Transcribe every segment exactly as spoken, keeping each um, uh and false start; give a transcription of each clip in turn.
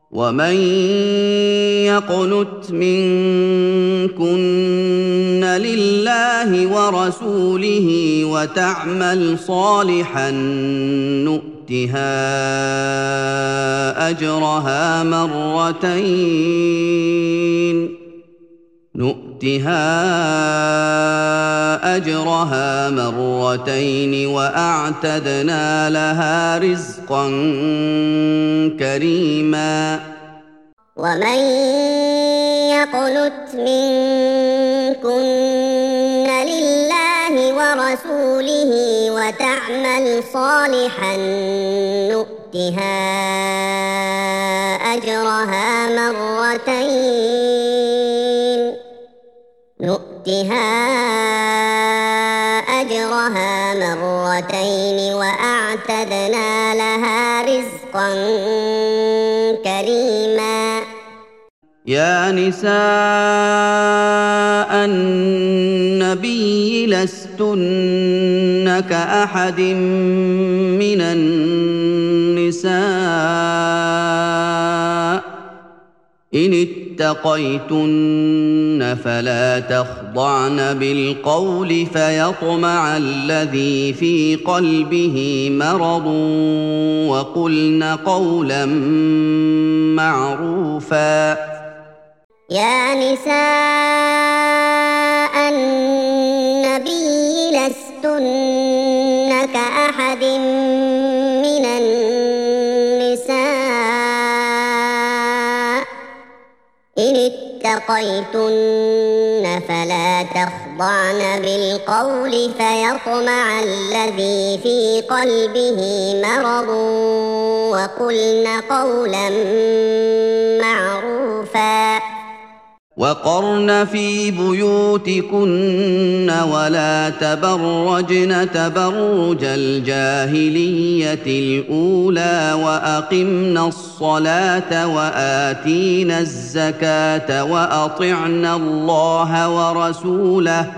ومن يقنت منكن لله ورسوله وتعمل صالحا نؤتها أجرها مرتين نؤتها أجرها مرتين وأعتدنا لها رزقا كريما ومن يقنت منكن لله ورسوله وتعمل صالحا نؤتها أجرها مرتين نؤتها أجرها مرتين وأعتدنا لها رزقا كريما يا نساء النبي لستن كأحد من النساء إن اتقيتن فلا تخضعن بالقول فيطمع الذي في قلبه مرض وقلن قولا معروفا يا نساء النبي لستن كأحد من النساء إن اتقيتن فلا تخضعن بالقول فيطمع الذي في قلبه مرض وقلن قولا معروفا وقرن في بيوتكن ولا تبرجن تبرج الجاهلية الأولى وأقمن الصلاة وآتينا الزكاة وأطعنا الله ورسوله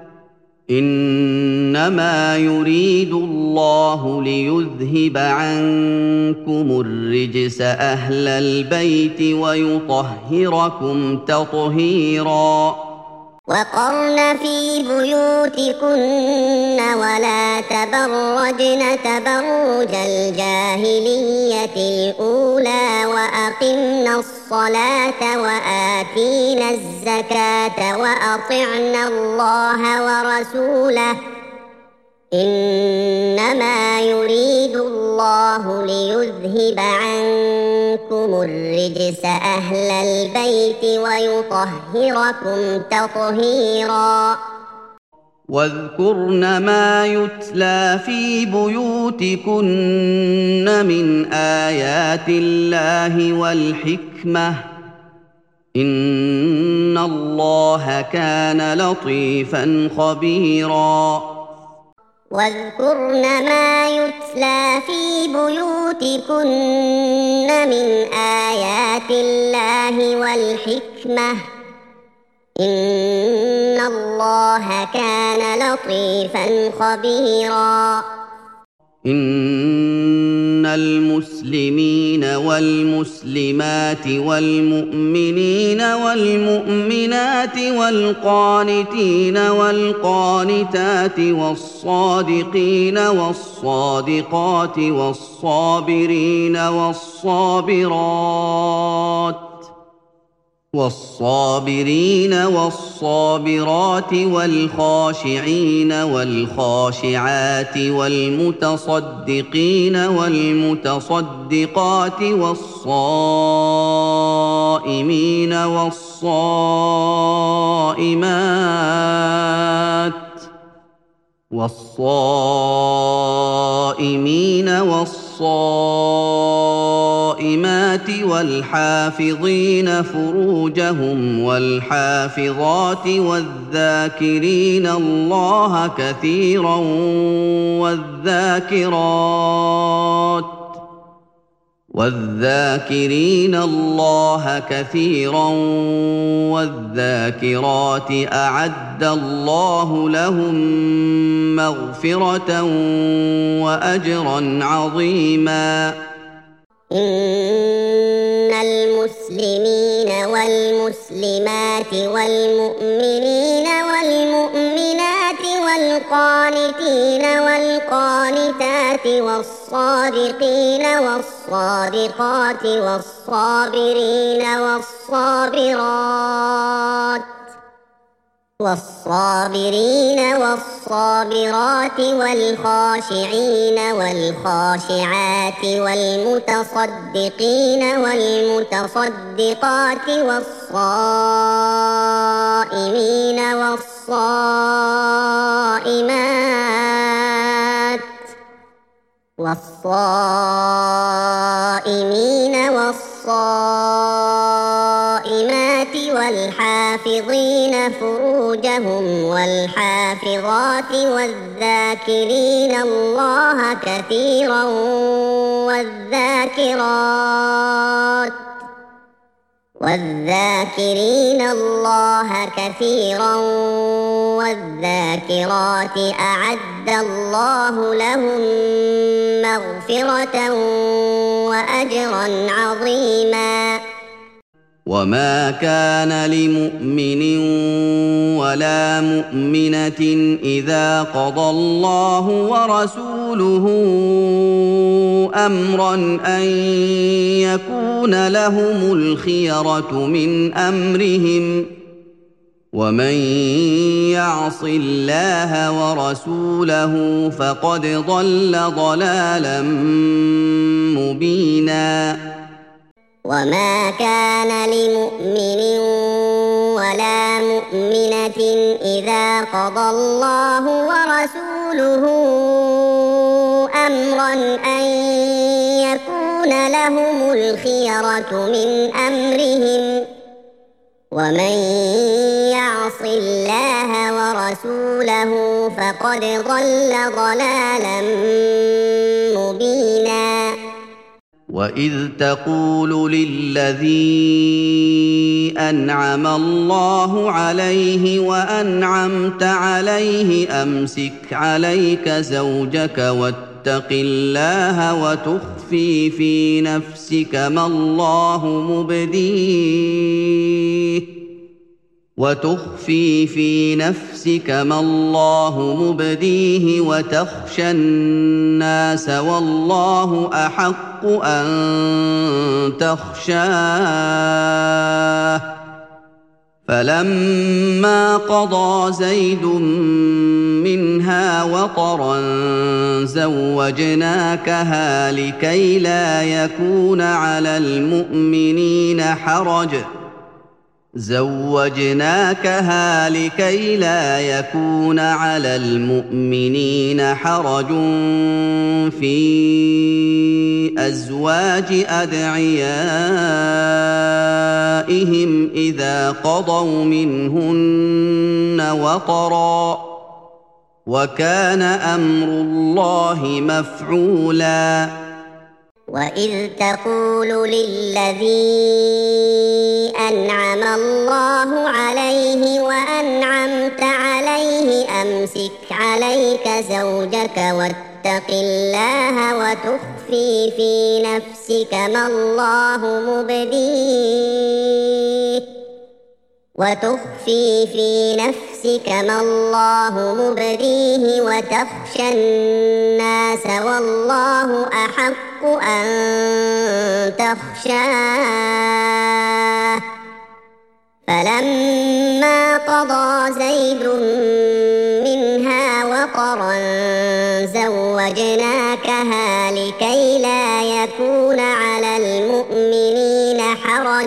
إنما يريد الله ليذهب عنكم الرجس أهل البيت ويطهركم تطهيرا وقرن في بيوتكن ولا تبرجن تبرج الجاهلية الأولى وأقمنا الصلاة وآتينا الزكاة وأطعنا الله ورسوله إنما يريد الله ليذهب عنكم الرجس أهل البيت ويطهركم تطهيرا واذكرن ما يتلى في بيوتكن من آيات الله والحكمة إن الله كان لطيفا خبيرا واذكرن ما يتلى في بيوتكن من آيات الله والحكمة إن الله كان لطيفا خبيرا إن المسلمين والمسلمات والمؤمنين والمؤمنات والقانتين والقانتات والصادقين والصادقات والصابرين والصابرات والصابرين والصابرات والخاشعين والخاشعات والمتصدقين والمتصدقات والصائمين والصائمات والصائمين والصائمات والحافظين فروجهم والحافظات والذاكرين الله كثيرا والذاكرات والذاكرين الله كثيرا والذاكرات أعد الله لهم مغفرة وأجرا عظيما إن والمسلمين والمسلمات والمؤمنين والمؤمنات والقانتين والقانتات والصادقين والصادقات والصابرين والصابرات والصابرين والصابرات والخاشعين والخاشعات والمتصدقين والمتصدقات والصائمين والصائمات والصائمين والصائمات والحافظين فروجهم والحافظات والذاكرين الله كثيرا والذاكرات والذاكرين الله كثيرا والذاكرات أعد الله لهم مغفرة وأجرا عظيما. وما كان لمؤمن ولا مؤمنة إذا قضى الله ورسوله أمرا أن يكون لهم الخيرة من أمرهم ومن يعص الله ورسوله فقد ضل ضلالا مبينا. وما كان لمؤمن ولا مؤمنة إذا قضى الله ورسوله أمرا أن يكون لهم الخيرة من أمرهم ومن يعص الله ورسوله فقد ضل ضلالا مبينا. وإذ تقول للذي أنعم الله عليه وأنعمت عليه أمسك عليك زوجك واتق الله وتخفي في نفسك ما الله مبديه وتخفي في نفسك ما الله مبديه وتخشى الناس والله أحق أن تخشاه فلما قضى زيد منها وطرا زوجناكها لكي لا يكون على المؤمنين حرج زوجناكها لكي لا يكون على المؤمنين حرج في أزواج أدعيائهم إذا قضوا منهن وطرا وكان أمر الله مفعولا. وإذ تقول للذي أنعم الله عليه وأنعمت عليه أمسك عليك زوجك واتق الله وتخفي في نفسك ما الله مبديه وتخفي في نفسك ما الله مبديه وتخشى الناس والله أحق أن تخشاه فلما قضى زيد منها وطرا زوجناكها لكي لا يكون على المؤمنين حرج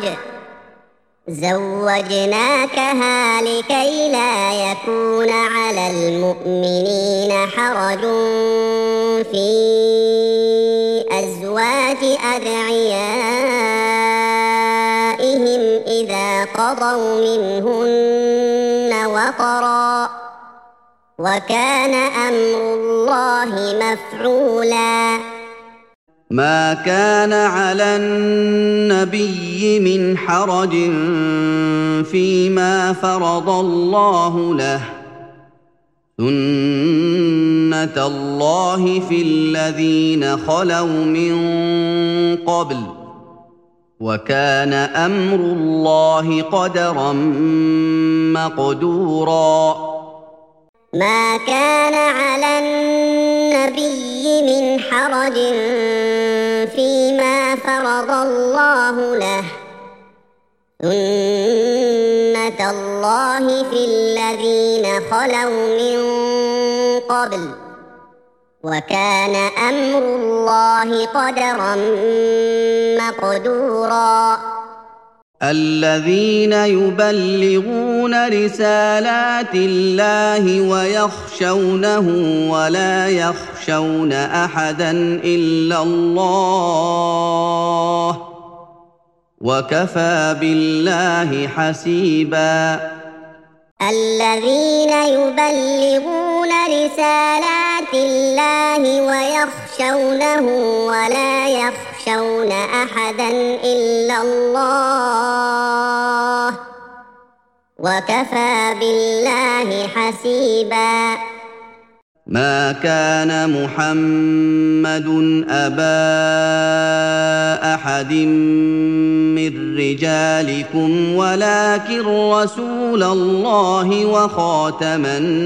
زوجناكها لكي لا يكون على المؤمنين حرج في أزواج أدعيائهم إذا قضوا منهن وطرا وكان أمر الله مفعولا. ما كان على النبي من حرج فيما فرض الله له سنة الله في الذين خلوا من قبل وكان أمر الله قدرا مقدورا ما كان على النبي من حرج فيما فرض الله له سنة الله في الذين خلوا من قبل وكان أمر الله قدرا مقدورا الذين يبلغون رسالات الله ويخشونه ولا يخشون أحدا إلا الله وكفى بالله حسيبا الذين يبلغون رسالات الله ويخشونه ولا يخشون أحدا إلا الله وكفى بالله حسيبا ما كان محمد أبا أحد من رجالكم ولكن رسول الله وخاتم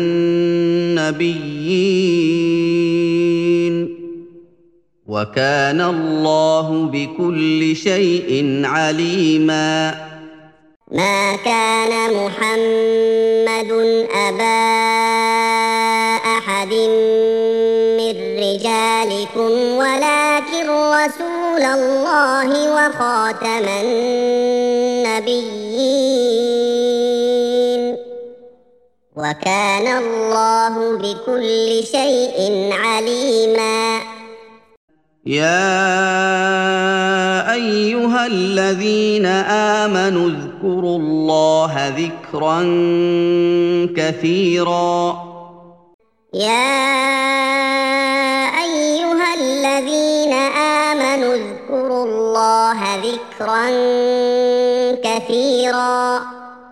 النبيين وكان الله بكل شيء عليما ما كان محمد أبا أحد من رجالكم ولكن رسول الله وخاتم النبيين وكان الله بكل شيء عليما يا أيها الذين آمنوا اذكروا الله ذكرا كثيرا يا أيها الذين آمنوا اذكروا الله ذكرا كثيرا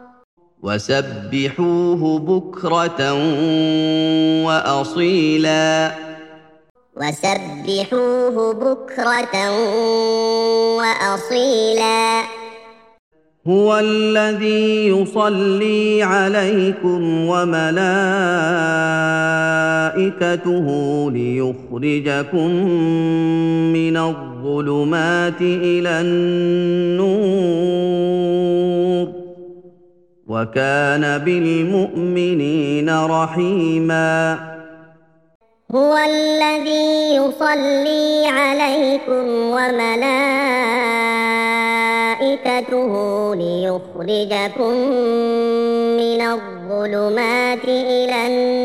وسبحوه بكرة وأصيلا وسبحوه بكرة وأصيلا هو الذي يصلي عليكم وملائكته ليخرجكم من الظلمات إلى النور وكان بالمؤمنين رحيما هو الذي يصلي عليكم وملائكته ليخرجكم من الظلمات إلى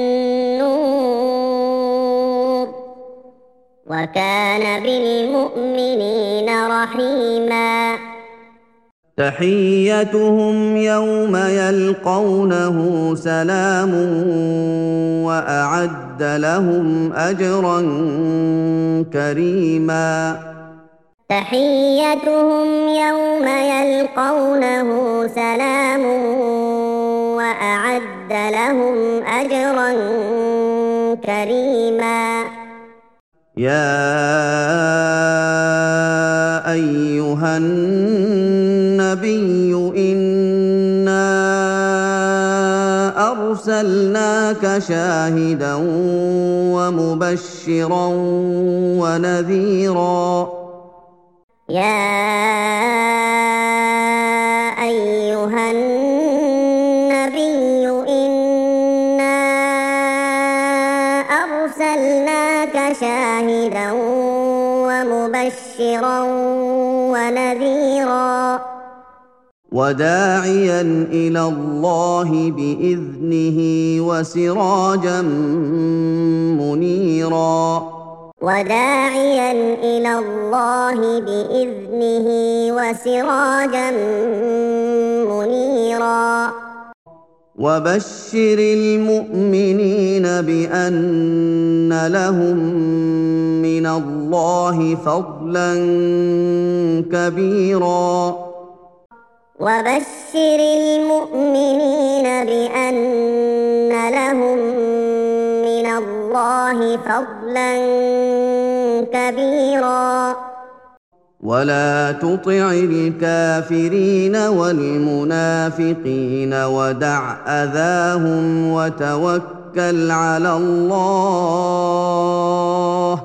النور وكان بالمؤمنين رحيما تحيتهم يوم يلقونه سلام وأعد لهم أجرا كريما تحيتهم يوم يلقونه سلام وأعد لهم أجرا كريما يا أيها النبي إنا أرسلناك شاهدا ومبشرا ونذيرا يا أيها النبي إنا أرسلناك شاهدا ومبشرا ونذيرا وداعيا إلى الله بإذنه وسراجا منيرا وداعيا إلى الله بإذنه وسراجا منيرا وبشر المؤمنين بأن لهم من الله فضلا كبيرا وبشر المؤمنين بأن لهم من الله فضلا كبيرا ولا تطع الكافرين والمنافقين ودع أذاهم وتوكل على الله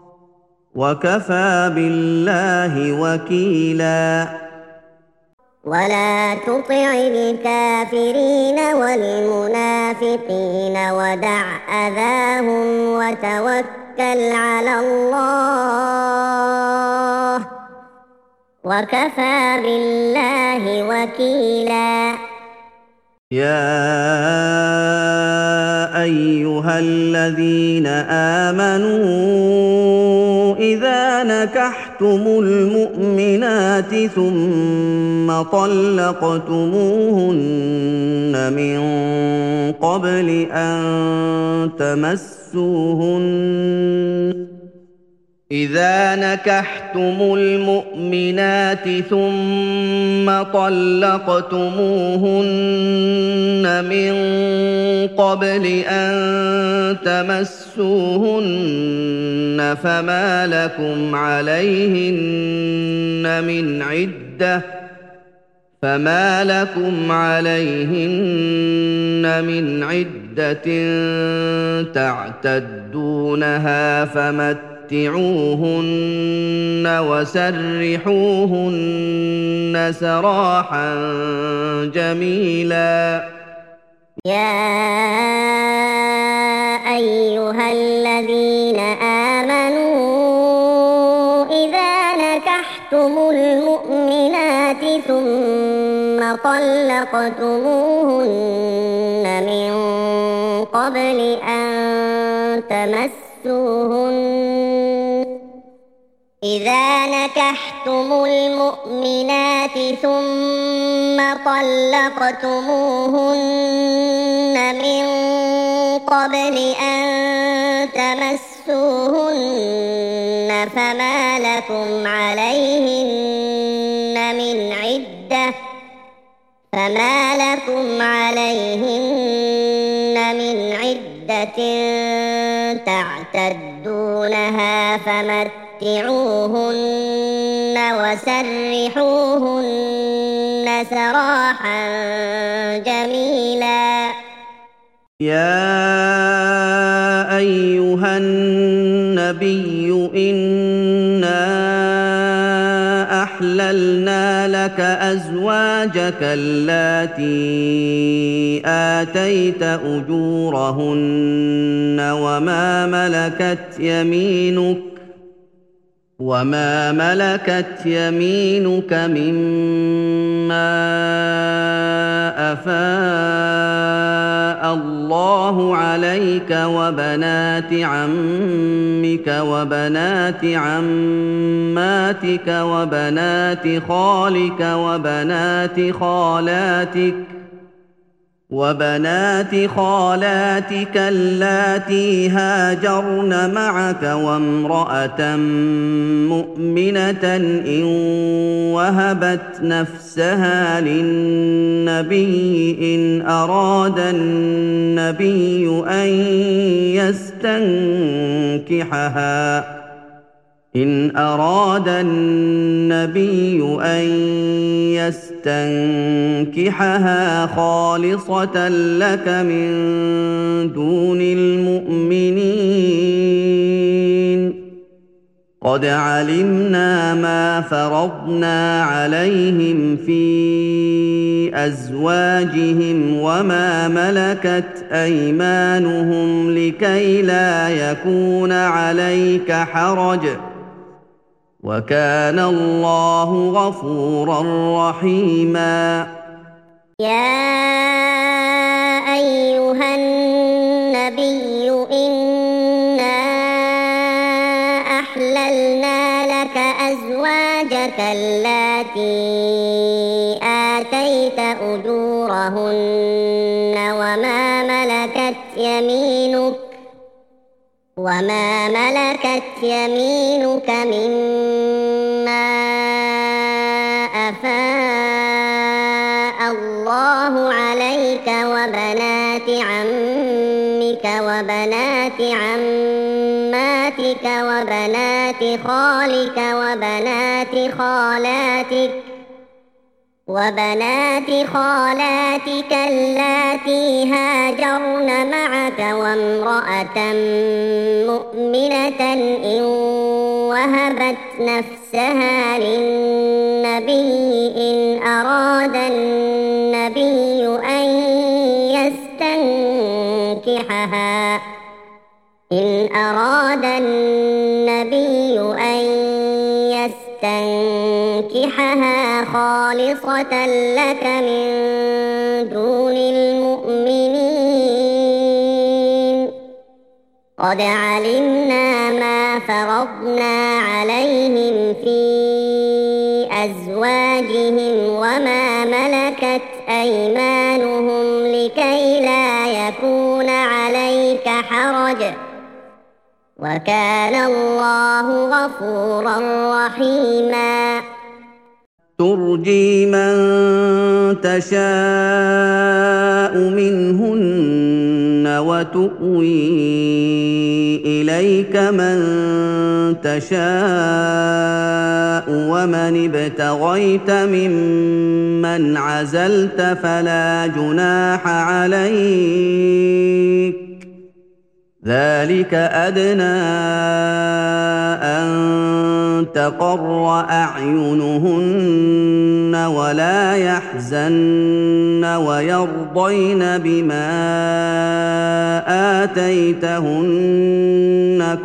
وكفى بالله وكيلا ولا تطع الكافرين والمنافقين ودع أذاهم وتوكل على الله وكفى بالله وكيلا يا أيها الذين آمنوا إذا نكحتم المؤمنات ثم طلقتموهن من قبل أن تمسوهن إذا نكحتم المؤمنات ثم طلقتموهن من قبل أن تمسوهن فما لكم عليهن من عدة فما لكم عليهن من عدة تعتدونها فمتعوهن متعوهن وسرحوهن سراحا جميلا يا أيها الذين آمنوا إذا نكحتم المؤمنات ثم طلقتموهن من قبل أن تمسوهن إذا نكحتم المؤمنات ثم طلقتموهن من قبل أن تمسوهن فما لكم عليهن من عدة فما لكم عليهن من عدة تعتدونها فمتعوهن وسرحوهن سراحا جميلا يا أيها النبي إنا أحللنا لك أزواجك اللاتي آتيت أجورهن وما ملكت يمينك وما ملكت يمينك مما أفاء الله عليك وبنات عمك وبنات عماتك وبنات خالك وبنات خالاتك وبنات خالاتك اللاتي هاجرن معك وامرأة مؤمنة إن وهبت نفسها للنبي إن أراد النبي أن يستنكحها إن أراد النبي أن يستنكحها خالصة لك من دون المؤمنين قد علمنا ما فرضنا عليهم في أزواجهم وما ملكت أيمانهم لكي لا يكون عليك حرج وكان الله غفورا رحيما يا أيها النبي إنا أحللنا لك أزواجك اللاتي آتيت أجورهن وما ملكت يمينك وما ملكت يمينك مما أفاء الله عليك وبنات عمك وبنات عماتك خالاتك وبنات خالك وبنات خالاتك وبنات خالاتك اللاتي هاجرن معك وامرأة مؤمنة إن وهبت نفسها للنبي إن أراد النبي أن يستنكحها إن أراد النبي أن يستنكحها خالصة لك من دون المؤمنين قد علمنا ما فرضنا عليهم في أزواجهم وما ملكت أيمانهم لكي لا يكون عليك حرج وكان الله غفورا رحيما ترجي من تشاء منهن وتؤوي إليك من تشاء ومن ابتغيت ممن عزلت فلا جناح عليك ذلك أدنى أن تقر أعينهن ولا يحزن ويرضين بما آتيتهن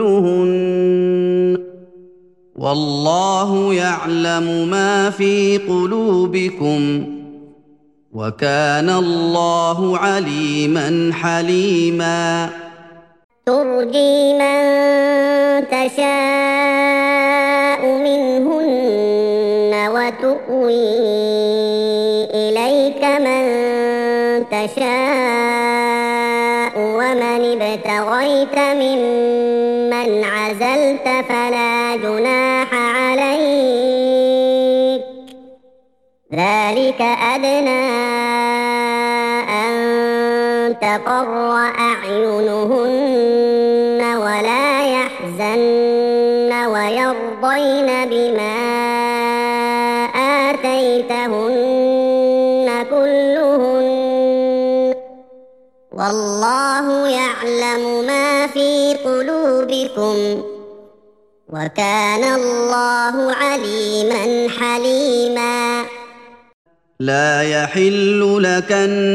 كلهن والله يعلم ما في قلوبكم وكان الله عليما حليما ترجي من تشاء منهن وتؤوي إليك من تشاء ومن ابتغيت ممن عزلت فلا جناح عليك ذلك أدنى أن تقر أعينهن ولا يحزن ويرضين بما آتيتهن كلهن والله يعلم ما في قلوبكم وكان الله عليما حليما لا يحل لك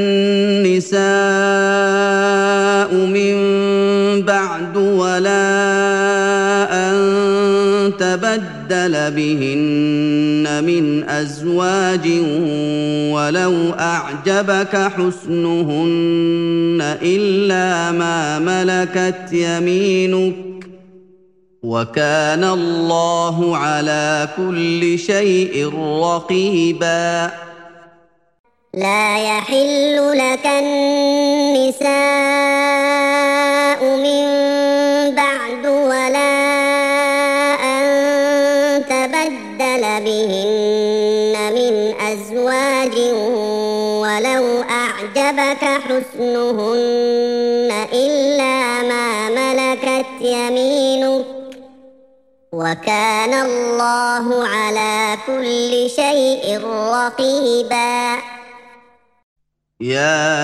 النساء من بعد ولا أن تبدل بهن من أزواج ولو أعجبك حسنهن إلا ما ملكت يمينك وكان الله على كل شيء رقيبا لا يحل لك النساء من بعد ولا أن تبدل بهن من أزواج ولو أعجبك حسنهن إلا ما ملكت يمينك وكان الله على كل شيء رقيبا يا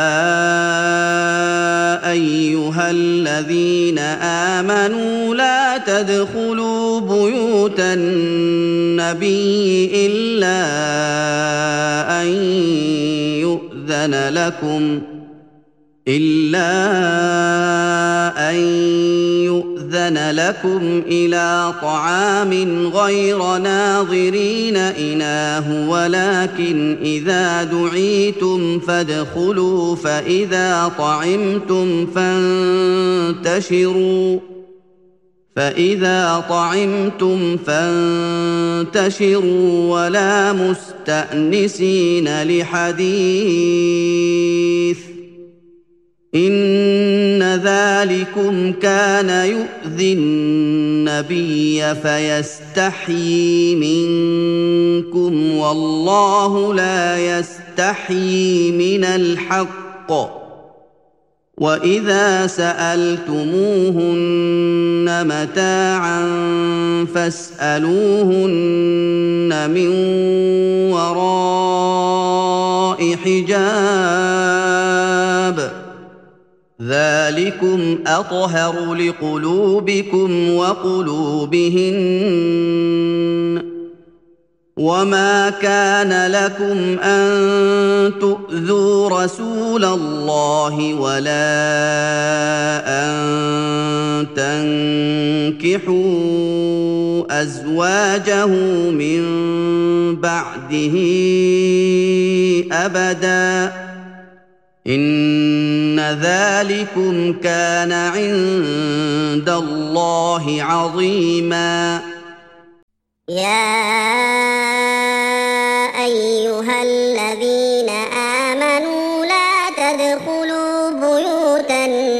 أيها الذين آمنوا لا تدخلوا بيوت النبي إلا أن يؤذن لكم إلا أن يؤذن لكم إلى طعام غير ناظرين إناه ولكن إذا دعيتم فادخلوا فإذا طعمتم فانتشروا فإذا طعمتم فانتشروا ولا مستأنسين لحديث إن ذلكم كان يؤذي النبي فيستحيي منكم والله لا يستحيي من الحق وإذا سألتموهن متاعا فاسألوهن من وراء حجاب ذلكم أطهر لقلوبكم وقلوبهن وما كان لكم أن تؤذوا رسول الله ولا أن تنكحوا أزواجه من بعده أبدا إن ذلكم كان عند الله عظيما يا أيها الذين آمنوا لا تدخلوا بيوت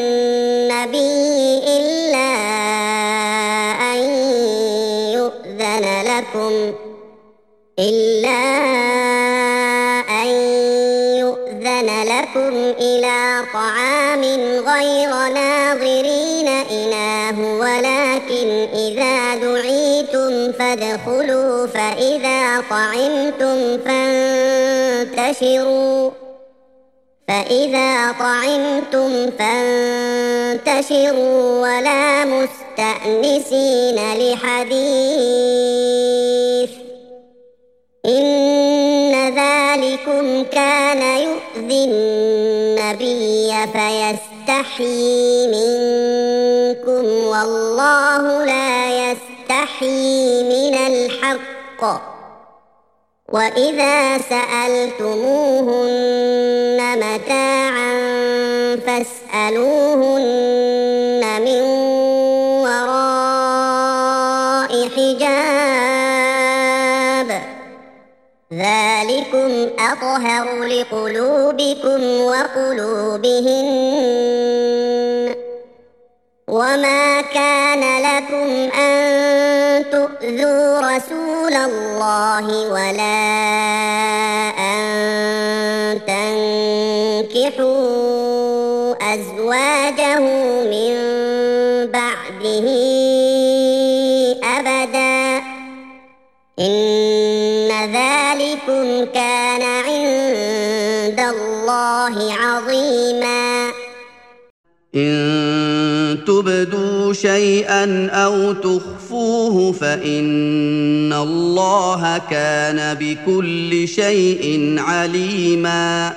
النبي إلا أن يؤذن لكم إلا أن يؤذن لكم إلى طعام غير ناظرين إناه ولكن إذا دعيتم فادخلوا فإذا طعمتم فانتشروا فإذا طعمتم فانتشروا ولا مستأنسين لحديث إن ذلكم كان يؤذي النبي فيستحيي منكم والله لا يستحيي من الحق وإذا سألتموهن متاعا فاسألوهن من وراء حجاب ذلكم أطهر لقلوبكم وقلوبهن وما كان لكم أن تؤذوا رسول الله ولا أن تنكحوا أزواجه من بعده أبدا إن ذلكم كان عند الله عظيما إن تبدوا شيئا أو تخفوه فإن الله كان بكل شيء عليما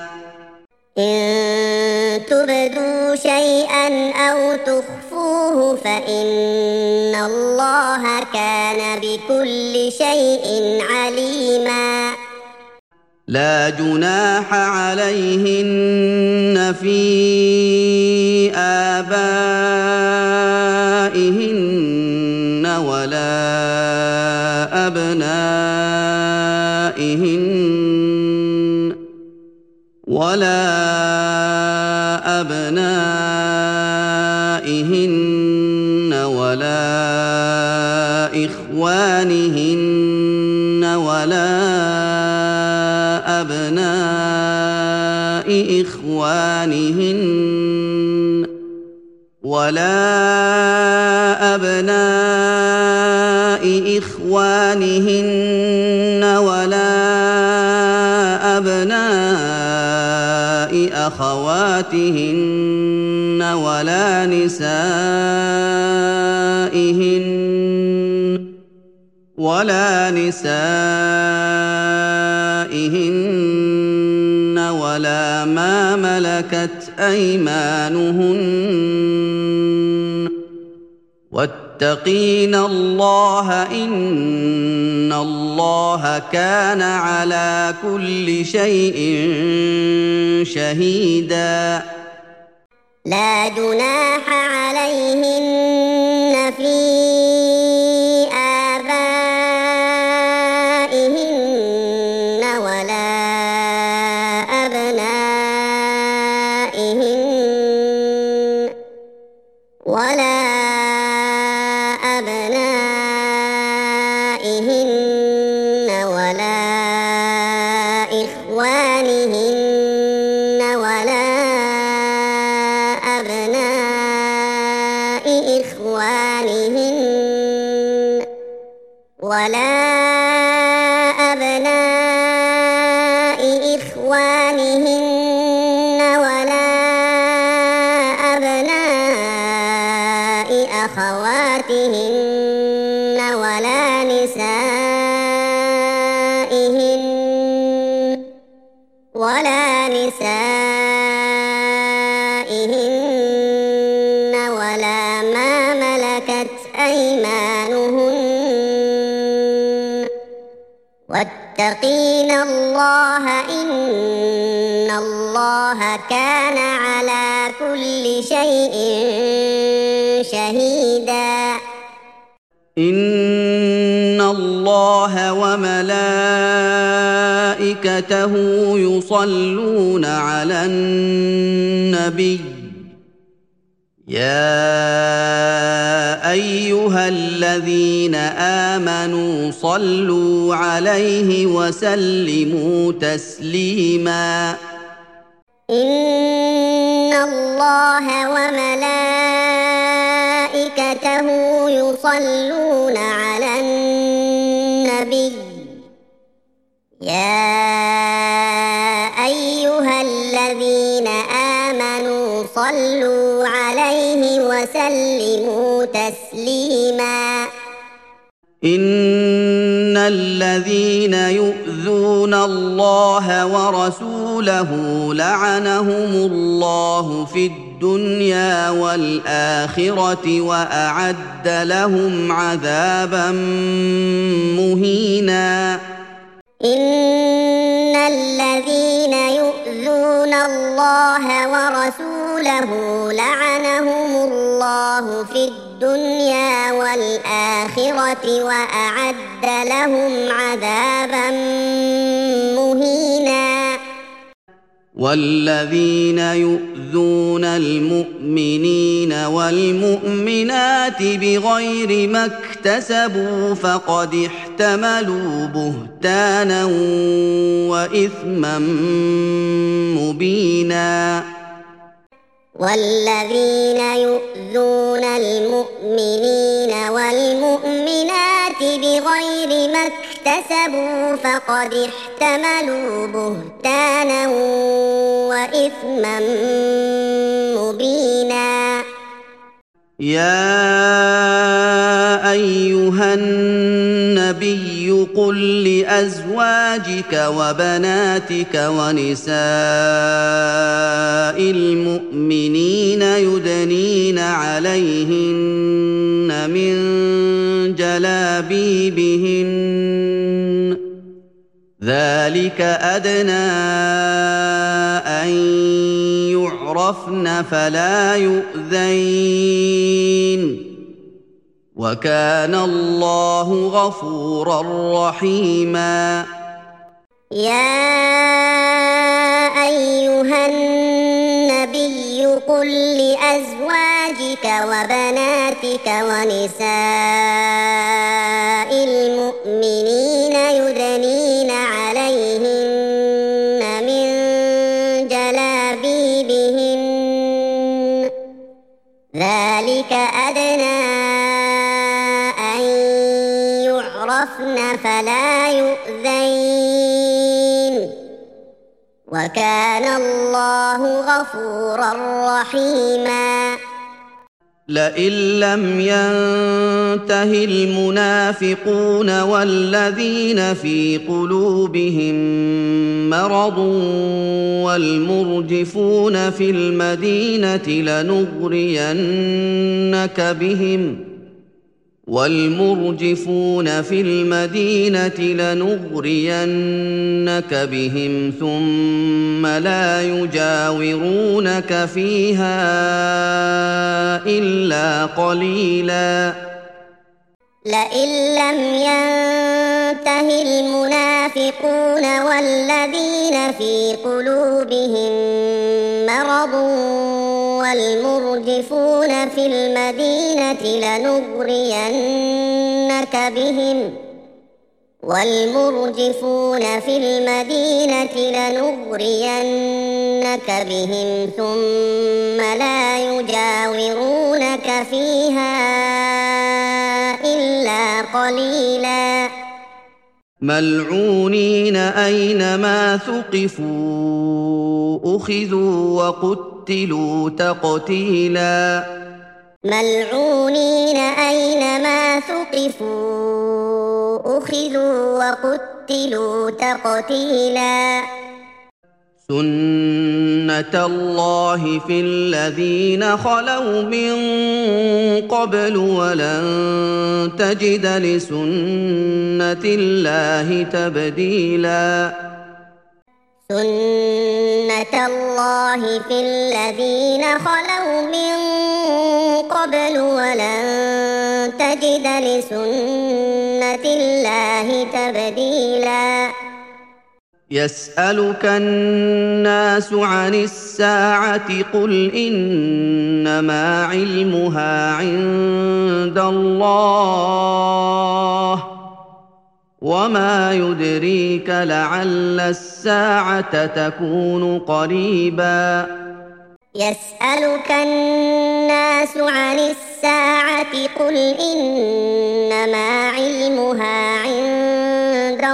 إن تبدوا شيئا أو تخفوه فإن الله كان بكل شيء عليما لا جناح عليهن في آبائهن ولا أبنائهن ولا أبنائهن ولا إخوانهن ولا أبناء إخوانهن ولا أبناء إخوانهن ولا أبناء أخواتهن ولا نسائهن ولا نسائهن ولا ما ملكت أيمانهن واتقين الله إن الله كان على كل شيء شهيدا لا جناح عليهن في آبائهن ولا أبنائهن ولا أبنائهن ولا إخوانهن ولا إخوانهن ولا أبناء أخواتهن ولا نسائهن ولا نسائهن ولا ما ملكت أيمانهن واتقين الله إن الله كان على كل شيء شهيدا إن الله وملائكته يصلون على النبي يا أيها الذين آمنوا صلوا عليه وسلموا تسليما إن الله وملائكته يصلون على النبي يا أيها الذين آمنوا صلوا عليه وسلموا تسليما إن الذين يؤذون الله ورسوله لعنهم الله في الدنيا والآخرة وأعد لهم عذابا مهينا إن الذين يؤذون الله ورسوله لعنهم الله في الدنيا والآخرة وأعد لهم عذابا مهينا والذين يؤذون المؤمنين والمؤمنات بغير ما اكتسبوا فقد احتملوا بهتانا وإثما مبينا والذين يؤذون المؤمنين والمؤمنات بغير ما اكتسبوا فقد احتملوا بهتانا وإثما مبينا يا أيها النبي قل لأزواجك وبناتك ونساء المؤمنين يدنين عليهن من جلابيبهن ذلك أدنى أن يعرفن فلا يؤذين وكان الله غفورا رحيما يا أيها النبي قل لأزواجك وبناتك ونساء المؤمنين يدنين عليهن من جلابيبهن ذلك أدنى أن يعرفن فلا يؤذين وكان الله غفورا رحيما لئن لم ينته المنافقون والذين في قلوبهم مرض والمرجفون في المدينة لنغرينك بهم والمرجفون في المدينة لنغرينك بهم ثم لا يجاورونك فيها إلا قليلا لئن لم ينته المنافقون والذين في قلوبهم مرض والمرجفون في المدينة لنغرينك بهم والمرجفون في المدينة لنغرينك بهم ثم لا يجاورونك فيها إلا قليلا ملعونين أينما ثقفوا أخذوا وقتلوا تقتيلا ملعونين أينما ثقفوا أخذوا وقتلوا تقتيلا سنة الله في الذين خلوا من قبل ولن تجد لسنة الله تبديلا سنة الله في الذين خلوا من قبل ولن تجد لسنة الله تبديلا يسألك الناس عن الساعة قل إنما علمها عند الله وما يدريك لعل الساعة تكون قريبا يسألك الناس عن الساعة قل إنما علمها عند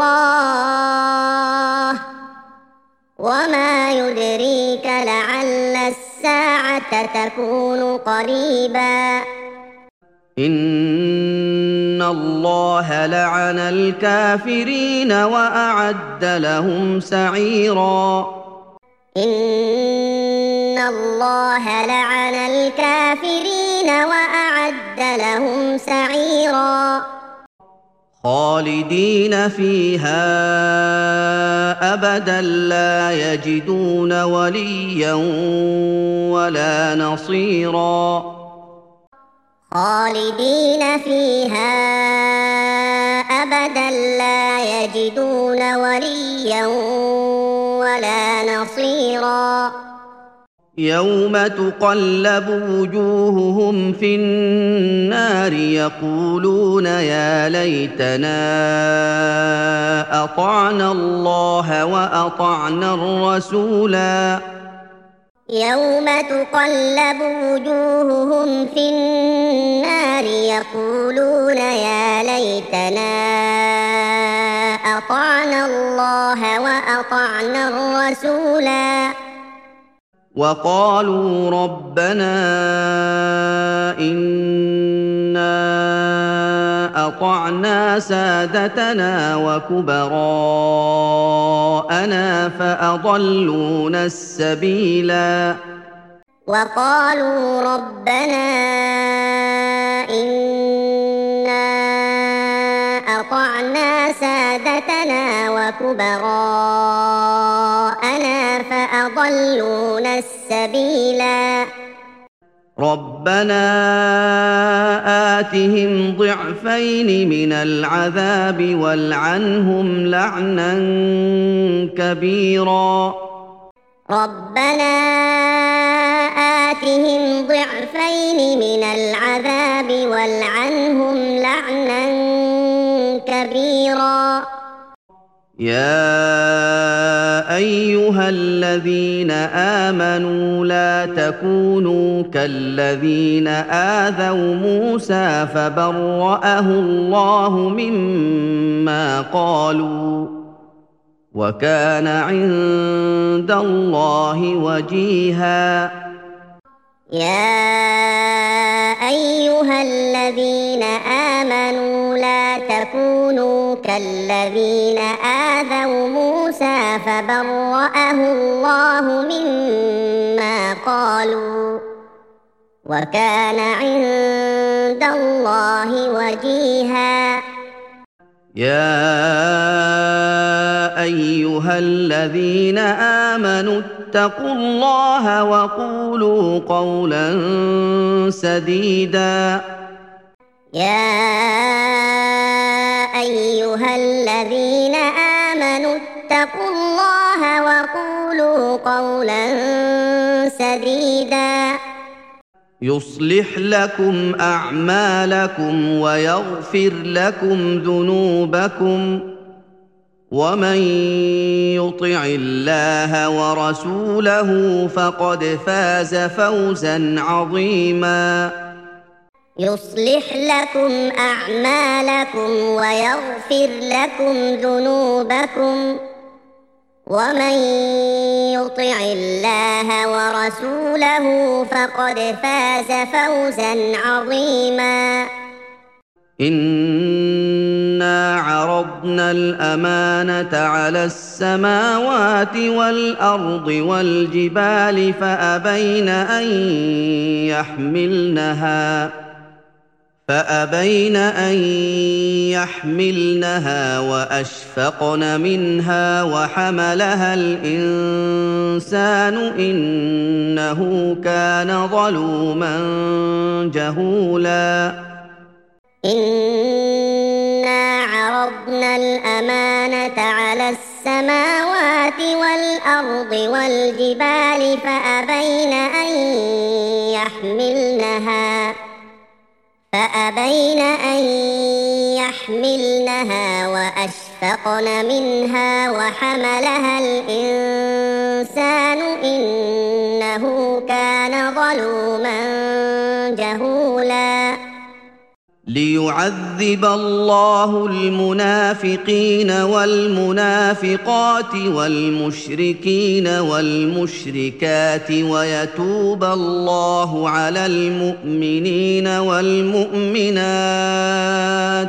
الله وما يدريك لعل الساعة تكون قريبا إن الله لعن الكافرين وأعد لهم سعيرا إن الله لعن الكافرين وأعد لهم سعيرا خالدين فيها أبدا لا يجدون وليا ولا نصيرا خالدين فيها أبدا لا يجدون وليا ولا نصيرا يوم تقلب وجوههم في النار يقولون يا ليتنا أطعنا الله وأطعنا الرسولا يوم تقلب وجوههم في النار يقولون يا ليتنا أطعنا الله وأطعنا الرسولا وقالوا ربنا إنا أطعنا سادتنا وكبراءنا فأضلونا السبيلا وقالوا ربنا إنا أطعنا سادتنا وكبراءنا فأضلونا السبيلا ربنا آتهم ضعفين من العذاب والعنهم لعنا كبيرا ربنا آتهم ضعفين من العذاب والعنهم لعنا كبيرا يا أيها الذين آمنوا لا تكونوا كالذين آذوا موسى فبرأه الله مما قالوا وكان عند الله وجيها يا أيها الذين آمنوا لا تكونوا كالذين آذوا موسى فبرأه الله مما قالوا وكان عند الله وجيها يا أيها الذين آمنوا اتقوا الله وقولوا قولا سديدا يا أيها الذين آمنوا اتقوا الله وقولوا قولا سديدا يصلح لكم أعمالكم ويغفر لكم ذنوبكم ومن يطع الله ورسوله فقد فاز فوزا عظيما يصلح لكم أعمالكم ويغفر لكم ذنوبكم ومن يطع الله ورسوله فقد فاز فوزا عظيما. إنا عرضنا الأمانة على السماوات والأرض والجبال فأبين أن يحملنها فأبين أن يحملنها وأشفقن منها وحملها الإنسان إنه كان ظلوما جهولا. إنا عرضنا الأمانة على السماوات والأرض والجبال فأبين أن يحملنها فأبين أن يحملنها وأشفقن منها وحملها الإنسان إنه كان ظلوما جهولا. ليعذب الله المنافقين والمنافقات والمشركين والمشركات ويتوب الله على المؤمنين والمؤمنات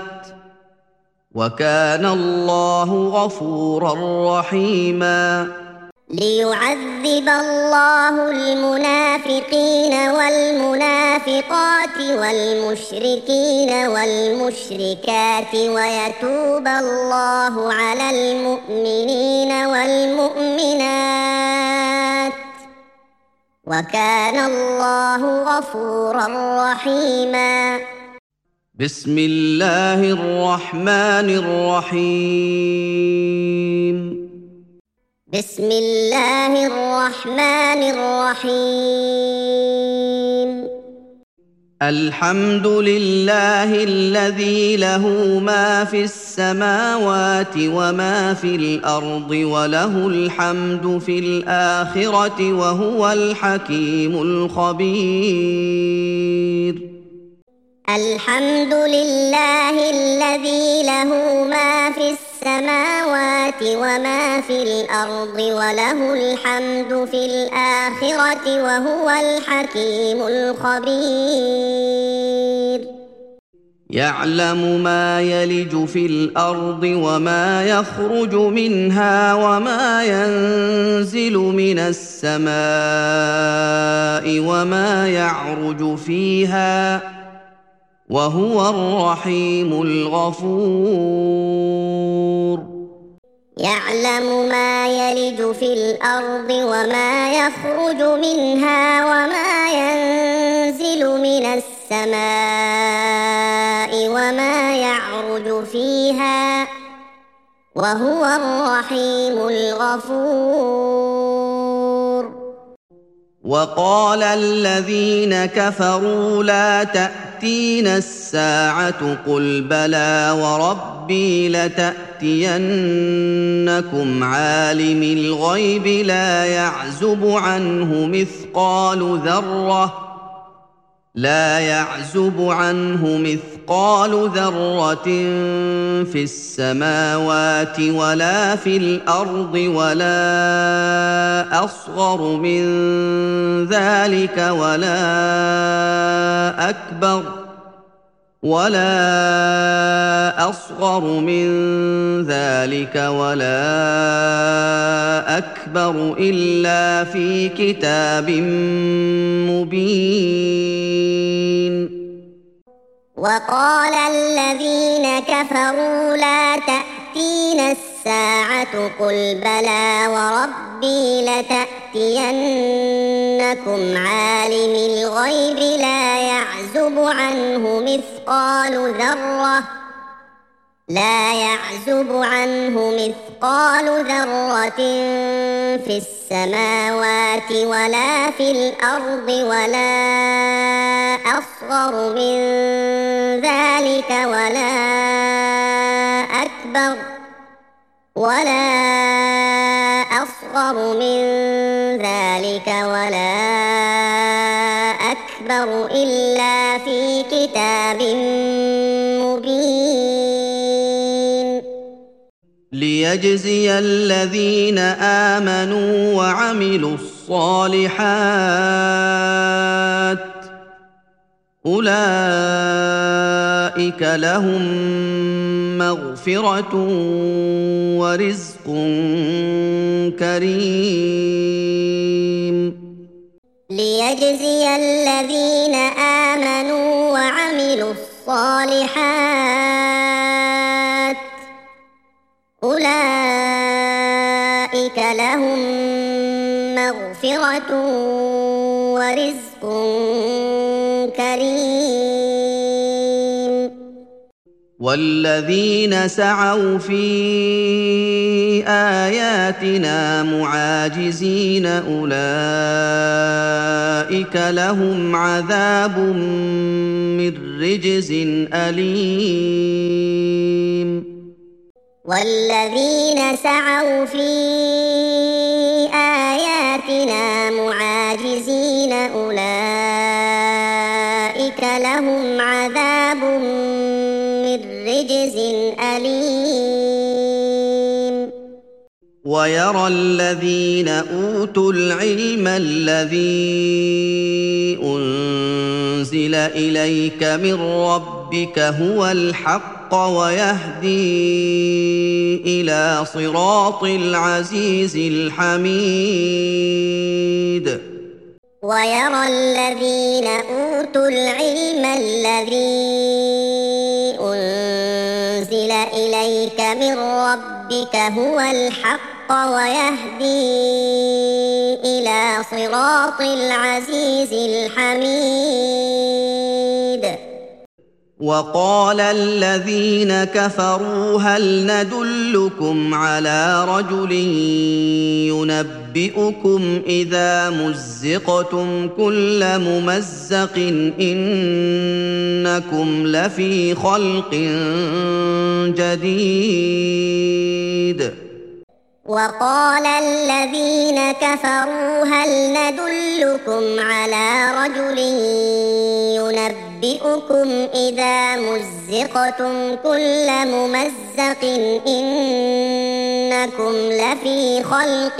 وكان الله غفورا رحيما. ليعذب الله المنافقين والمنافقات والمشركين والمشركات ويتوب الله على المؤمنين والمؤمنات وكان الله غفورا رحيما. بسم الله الرحمن الرحيم. بسم الله الرحمن الرحيم. الحمد لله الذي له ما في السماوات وما في الأرض وله الحمد في الآخرة وهو الحكيم الخبير. الحمد لله الذي له ما في السماوات وما في الأرض وله الحمد في الآخرة وهو الحكيم الخبير. يعلم ما يلج في الأرض وما يخرج منها وما ينزل من السماء وما يعرج فيها وهو الرحيم الغفور. يعلم ما يلج في الأرض وما يخرج منها وما ينزل من السماء وما يعرج فيها وهو الرحيم الغفور. وقال الذين كفروا لا تأتينا الساعة قل بلى وربي لتأتينكم عالم الغيب لا يعزب عنه مثقال ذرة لا يعزب عنه مثقال ذرة في السماوات ولا في الأرض ولا أصغر من ذلك ولا أكبر ولا أصغر من ذلك ولا أكبر إلا في كتاب مبين. وقال الذين كفروا لا تأتينا الساعة قل بلى وربي لتأتينكم عالم الغيب لا يعزب عنه مثقال ذرة لا يعزب عنه مثقال ذرة في السماوات ولا في الأرض ولا أصغر من ذلك ولا أكبر ولا أصغر من ذلك ولا أكبر أكبر إلا في كتاب مبين ليجزي الذين آمنوا وعملوا الصالحات أولئك لهم مغفرة ورزق كريم ليجزي الذين آمنوا وعملوا الصالحات أولئك لهم مغفرة ورزق كريم والذين سعوا في آياتنا معاجزين أولئك لهم عذاب من رجز أليم والذين سعوا في آياتنا معاجزين أولئك لهم عذاب من رجز أليم ويرى الذين أوتوا العلم الذي أنزل إليك من ربك هو الحق ويهدي إلى صراط العزيز الحميد ويرى الذين أوتوا العلم الذي أنزل إليك من ربك هو الحق ويهدي إلى صراط العزيز الحميد وقال الذين كفروا هل ندلكم على رجل ينبئكم إذا مزقتم كل ممزق إنكم لفي خلق جديد وقال الذين كفروا هل ندلكم على رجل ينبئكم إذا مزقتم كل ممزق إنكم لفي خلق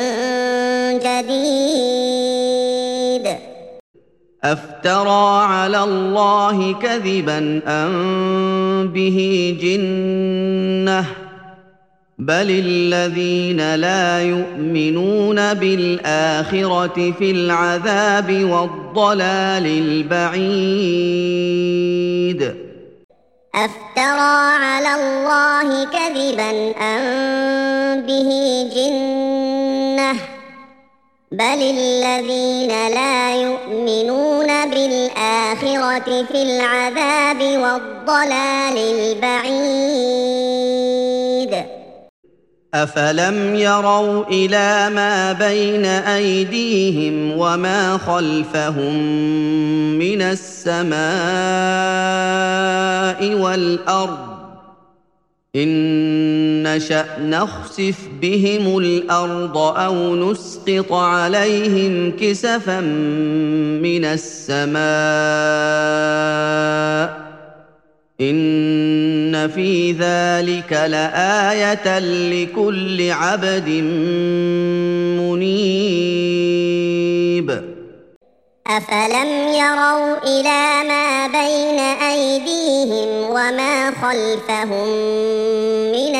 جديد أفترى على الله كذبا أم به جنة بل الذين لا يؤمنون بالآخرة في العذاب والضلال البعيد أفترى على الله كذبا أم به جنة بل الذين لا يؤمنون بالآخرة في العذاب والضلال البعيد أفلم يروا إلى ما بين أيديهم وما خلفهم من السماء والأرض إن نشأ نخسف بهم الأرض أو نسقط عليهم كسفا من السماء إن في ذلك لآية لكل عبد منيب أفلم يروا إلى ما بين أيديهم وما خلفهم من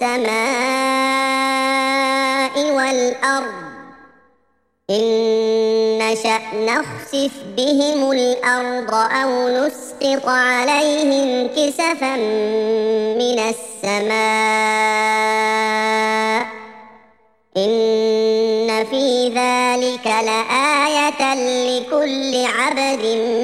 السماء والأرض إن نشأ نخسف بهم الأرض أو نسقط عليهم كسفا من السماء إن في ذلك لآية لكل عبد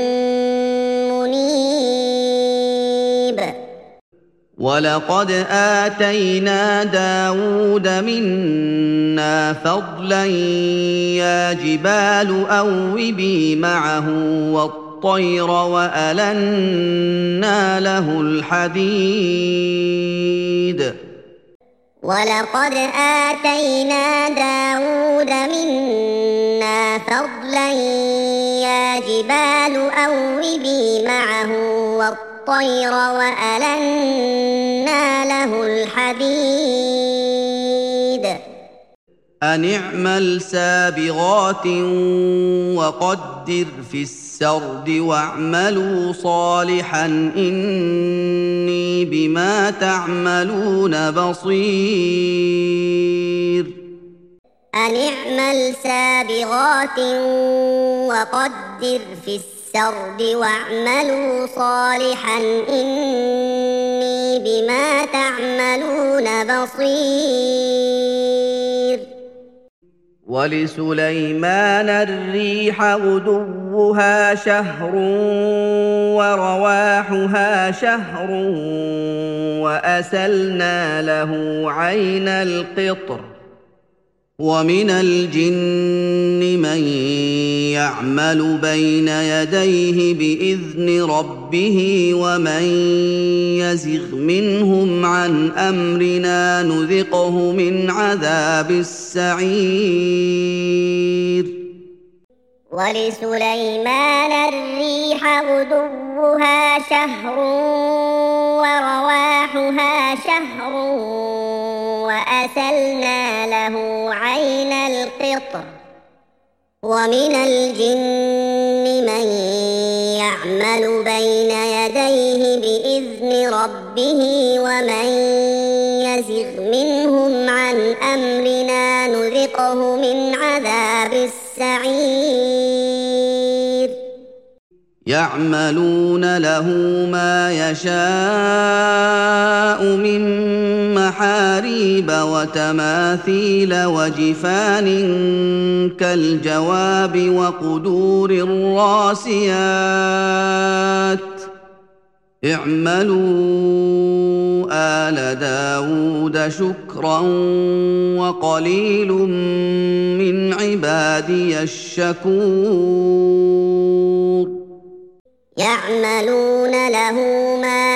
منيب ولقد آتينا داود منا فضلا يا جبال أوبي معه والطير وألنا له الحديد ولقد آتينا داود منا فضلا يا جبال أوبي معه والطير وألنا له الحديد أن اعمل سابغات وقدر في السرد واعملوا صالحا إني بما تعملون بصير أن اعمل سابغات وقدر في السرد واعملوا صالحا إني بما تعملون بصير ولسليمان الريح غدوها شهر ورواحها شهر وأسلنا له عين القطر ومن الجن من يعمل بين يديه بإذن ربه ومن يزغ منهم عن أمرنا نذقه من عذاب السعير ولسليمان الريح غدوها شهر ورواحها شهر وأسلنا له عين القطر ومن الجن من يعمل بين يديه بإذن ربه ومن يزغ منهم عن أمرنا نذقه من عذاب السعير يعملون له ما يشاء من محاريب وتماثيل وجفان كالجواب وقدور الراسيات اعملوا آل داود شكرا وقليل من عبادي الشكور يعملون له ما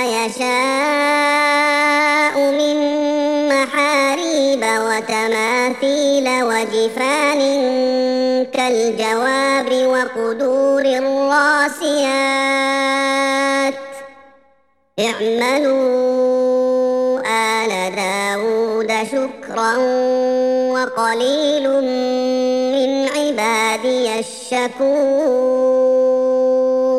يشاء من محاريب وتماثيل وجفان كالجواب وقدور الراسيات اعملوا آل داود شكرا وقليل من عبادي الشكور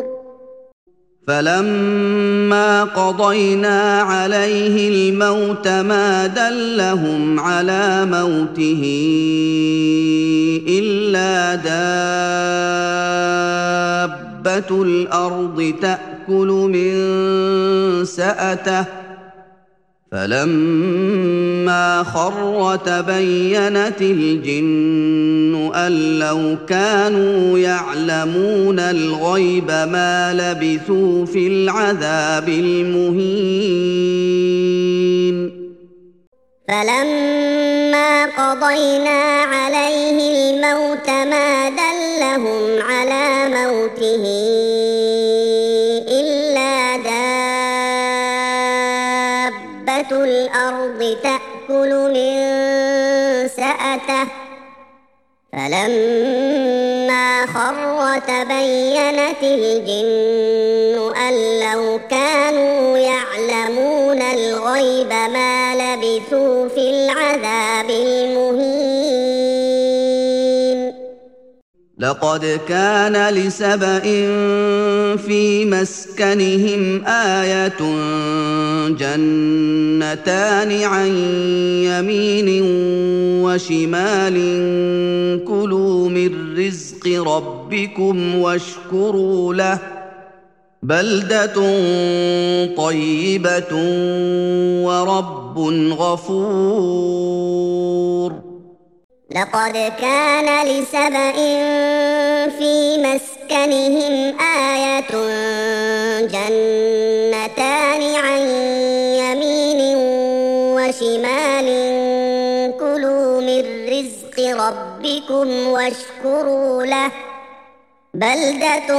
فلما قضينا عليه الموت ما دلهم على موته إلا دابة الأرض تأكل من سأته فلما خر تبينت الجن أن لو كانوا يعلمون الغيب ما لبثوا في العذاب المهين فلما قضينا عليه الموت ما دلهم على موته إلا دابة الأرض تأكل من سأته فلما خر تبينت الجن أن لو كانوا يعلمون الغيب ما لبثوا في العذاب المهين لقد كان لسبإ في مسكنهم آية جنتان عن يمين وشمال كلوا من رزق ربكم واشكروا له بلدة طيبة ورب غفور لقد كان لسبإ في مسكنهم آية جنتان عن يمين وشمال كلوا من رزق ربكم واشكروا له بلدة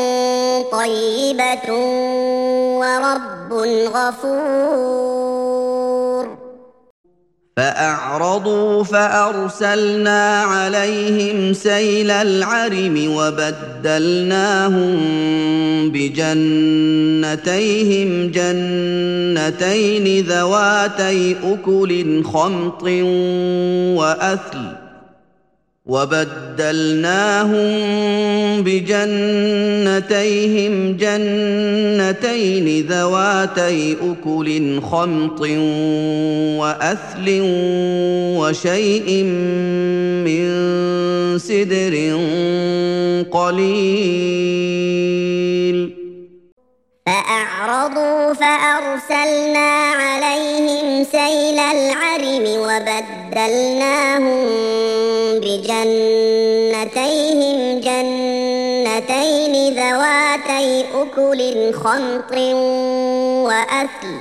طيبة ورب غفور فأعرضوا فأرسلنا عليهم سيل العرم وبدلناهم بجنتيهم جنتين ذواتي أكل خمط وأثل وبدلناهم بجنتيهم جنتين ذواتي أكل خمط وأثل وشيء من سدر قليل فأعرضوا فأرسلنا عليهم سيل العرم وبدلناهم بجنتيهم جنتين ذواتي أكل خمط وأثل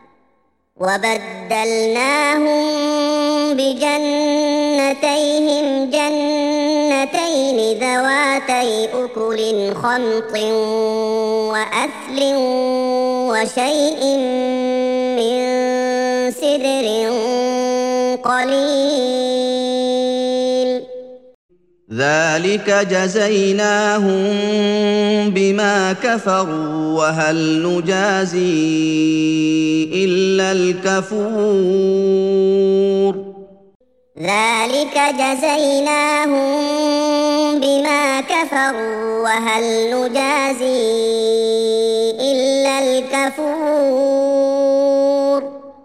وبدلناهم بجنتيهم جنتين ذواتي أكل خمط وأثل وشيء من سدر قليل ذلك جزيناهم بما كفروا وهل نجازي إلا الكفور ذلك جزيناهم بما كفروا وهل نجازي إلا الكفور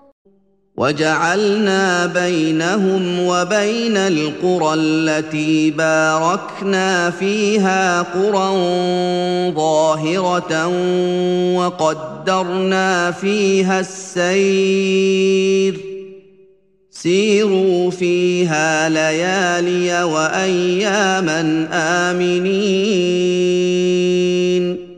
وجعلنا بينهم وبين القرى التي باركنا فيها قرى ظاهرة وقدرنا فيها السير سيروا فيها ليالي وأياما آمنين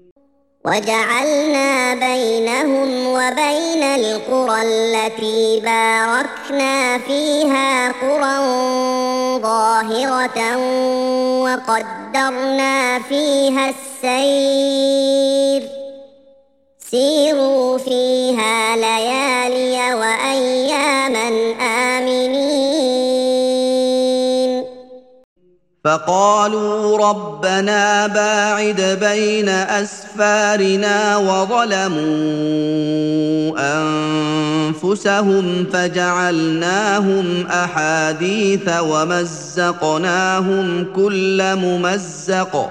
وجعلنا بينهم وبين القرى التي باركنا فيها قرى ظاهرة وقدرنا فيها السير سيروا فيها ليالي وأياما آمنين فقالوا ربنا باعد بين أسفارنا وظلموا أنفسهم فجعلناهم أحاديث ومزقناهم كل ممزق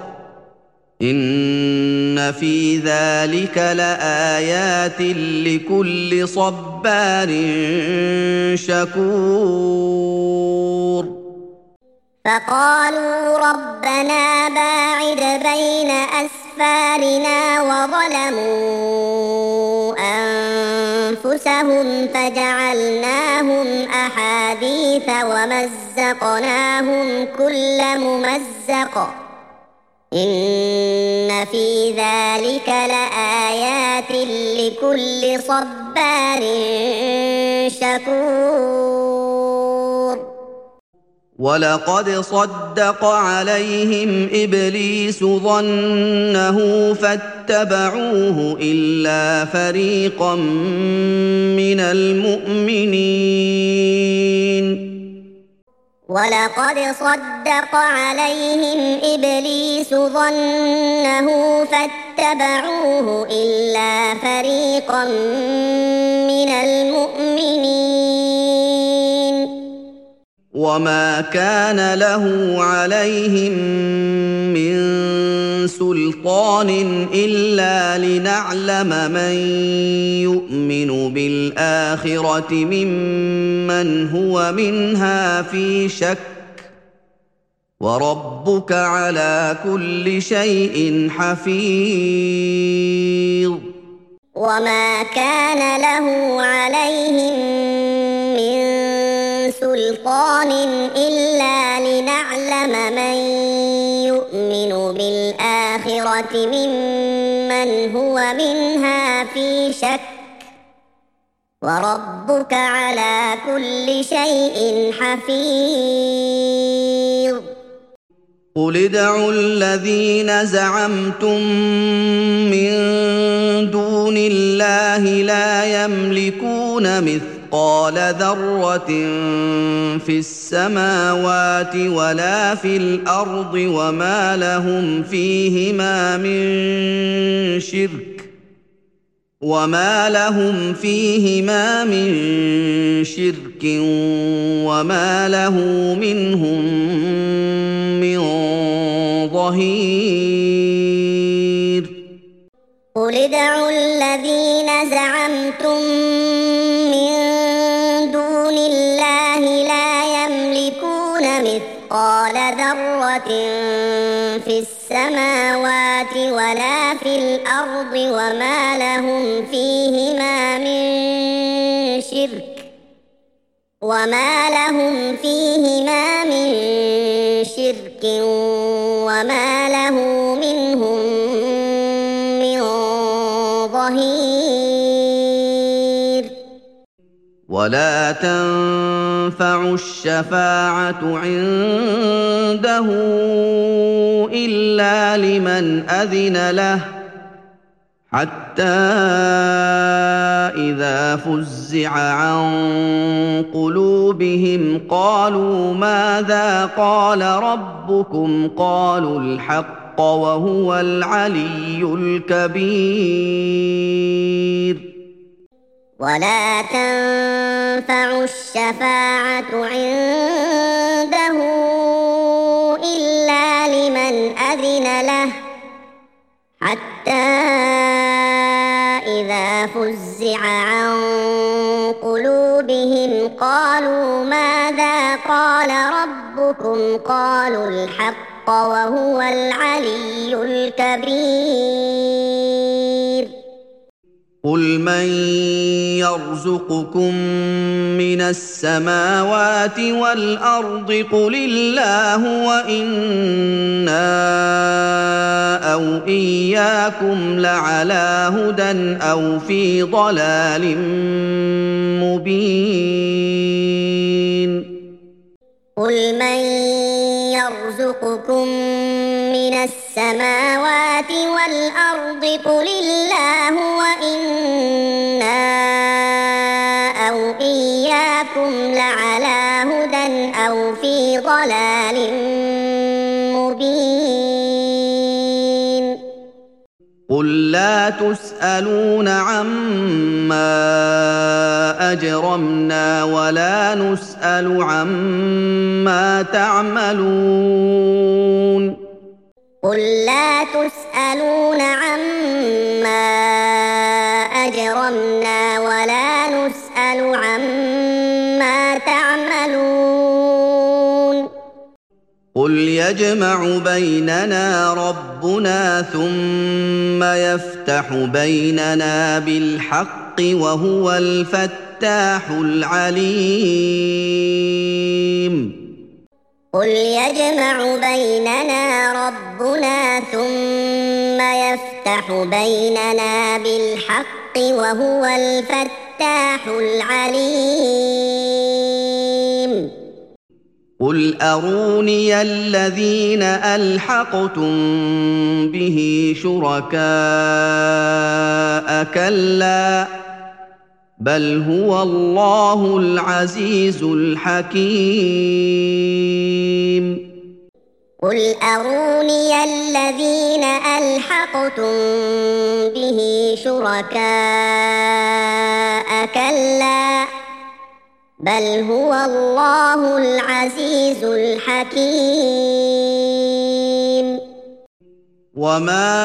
إن في ذلك لآيات لكل صبار شكور فقالوا ربنا باعد بين أسفارنا وظلموا أنفسهم فجعلناهم أحاديث ومزقناهم كل ممزق إن في ذلك لآيات لكل صبار شكور ولقد صدق عليهم إبليس ظنه فاتبعوه إلا فريقا من المؤمنين ولقد صدق عليهم إبليس ظنه فاتبعوه إلا فريقا من المؤمنين وما كان له عليهم من سلطان إلا لنعلم من يؤمن بالآخرة ممن هو منها في شك وربك على كل شيء حفيظ وما كان له عليهم من سلطان إلا لنعلم من يؤمن بالآخرة ممن هو منها في شك وربك على كل شيء حفيظ قل ادعوا الذين زعمتم من دون الله لا يملكون مثقال مثقال ذرة في السماوات ولا في الأرض وما لهم فيهما من شرك وما لهم فيهما من شرك وما له منهم من ظهير قل ادعوا الذين زعمتم من دون الله لا يملكون مثقال ذرة في السماوات ولا في الأرض وما لهم فيهما من شرك وما لهم فيهما من شرك وما له منهم من ظهير ولا تنفع الشفاعة عنده إلا لمن أذن له حتى إذا فزع عن قلوبهم قالوا ماذا قال ربكم قالوا الحق وهو العلي الكبير ولا تنفع الشفاعة عنده إلا لمن أذن له حتى إذا فزع عن قلوبهم قالوا ماذا قال ربكم قالوا الحق وهو العلي الكبير قل من يرزقكم من السماوات والأرض قل الله وإنا أو إياكم لعلى هدى أو في ضلال مبين قل من يرزقكم من السماوات والأرض قل الله وإنا أو إياكم لعلى هدى أو في ضلال مبين قل لا تسألون عما أجرمنا ولا نسأل عما تعملون قل لا تسألون عما أجرمنا ولا نسأل عما تعملون قل يجمع بيننا ربنا ثم يفتح بيننا بالحق وهو الفتاح العليم قل يجمع بيننا ربنا ثم يفتح بيننا بالحق وهو الفتاح العليم قل أروني الذين ألحقتم به شركاء كلا بل هو الله العزيز الحكيم قل أروني الذين ألحقتم به شركاء كلا بل هو الله العزيز الحكيم وما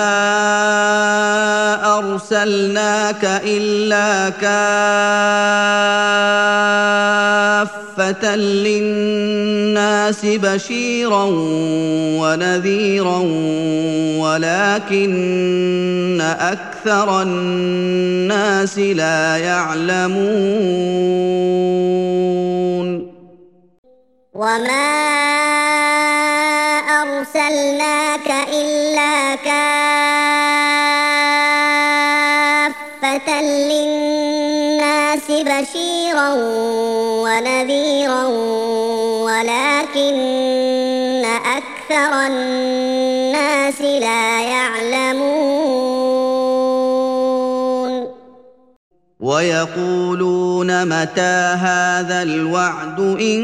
أرسلناك إلا كافة للناس بشيرا ونذيرا ولكن أكثر الناس لا يعلمون وما أرسلناك إلا كافة للناس بشيرا ونذيرا ولكن أكثر الناس لا يعلمون ويقولون متى هذا الوعد إن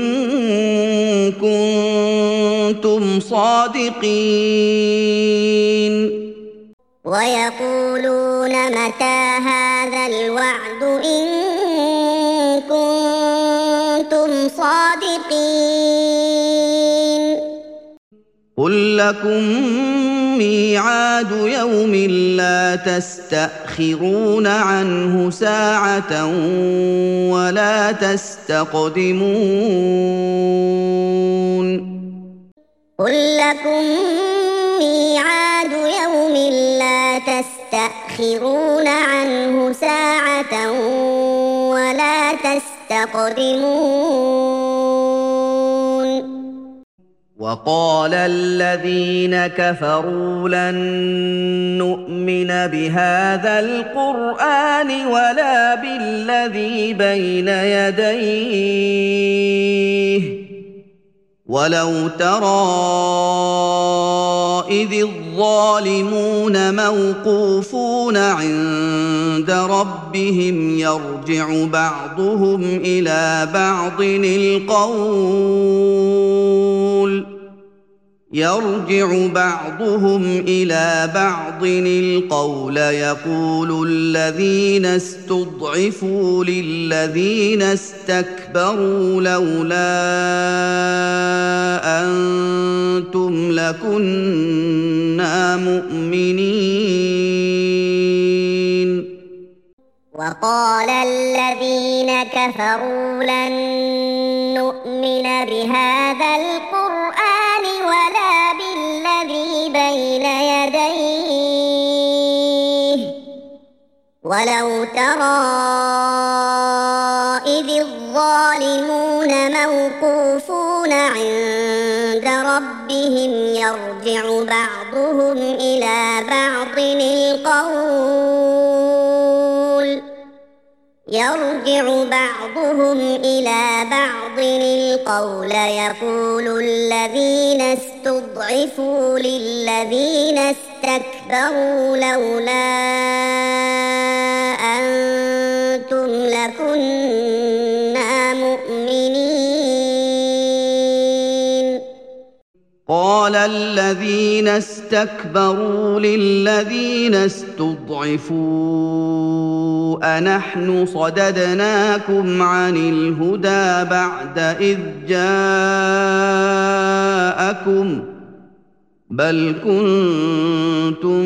كنتم صادقين ويقولون متى هذا الوعد إن كنتم صادقين قل لكم ميعاد يوم لا تستأخرون عنه ساعة ولا تستقدمون قل لكم ميعاد يوم لا تستأخرون عنه ساعة ولا تستقدمون وقال الذين كفروا لن نؤمن بهذا القرآن ولا بالذي بين يديه ولو ترى إذ الظالمون موقوفون عند ربهم يرجع بعضهم إلى بعض القول يرجع بعضهم إلى بعض القول يقول الذين استضعفوا للذين استكبروا لولا أنتم لكنا مؤمنين وقال الذين كفروا لن نؤمن بهذا القرآن ولا بالذي بين يديه ولو ترى إذ الظالمون موقوفون عند ربهم يرجع بعضهم إلى بعض القول يرجع بعضهم إلى بعض القول يقول الذين استضعفوا للذين استكبروا لولا أنتم لكنا مؤمنين قال الذين استكبروا للذين استضعفوا أنحن صددناكم عن الهدى بعد إذ جاءكم بل كنتم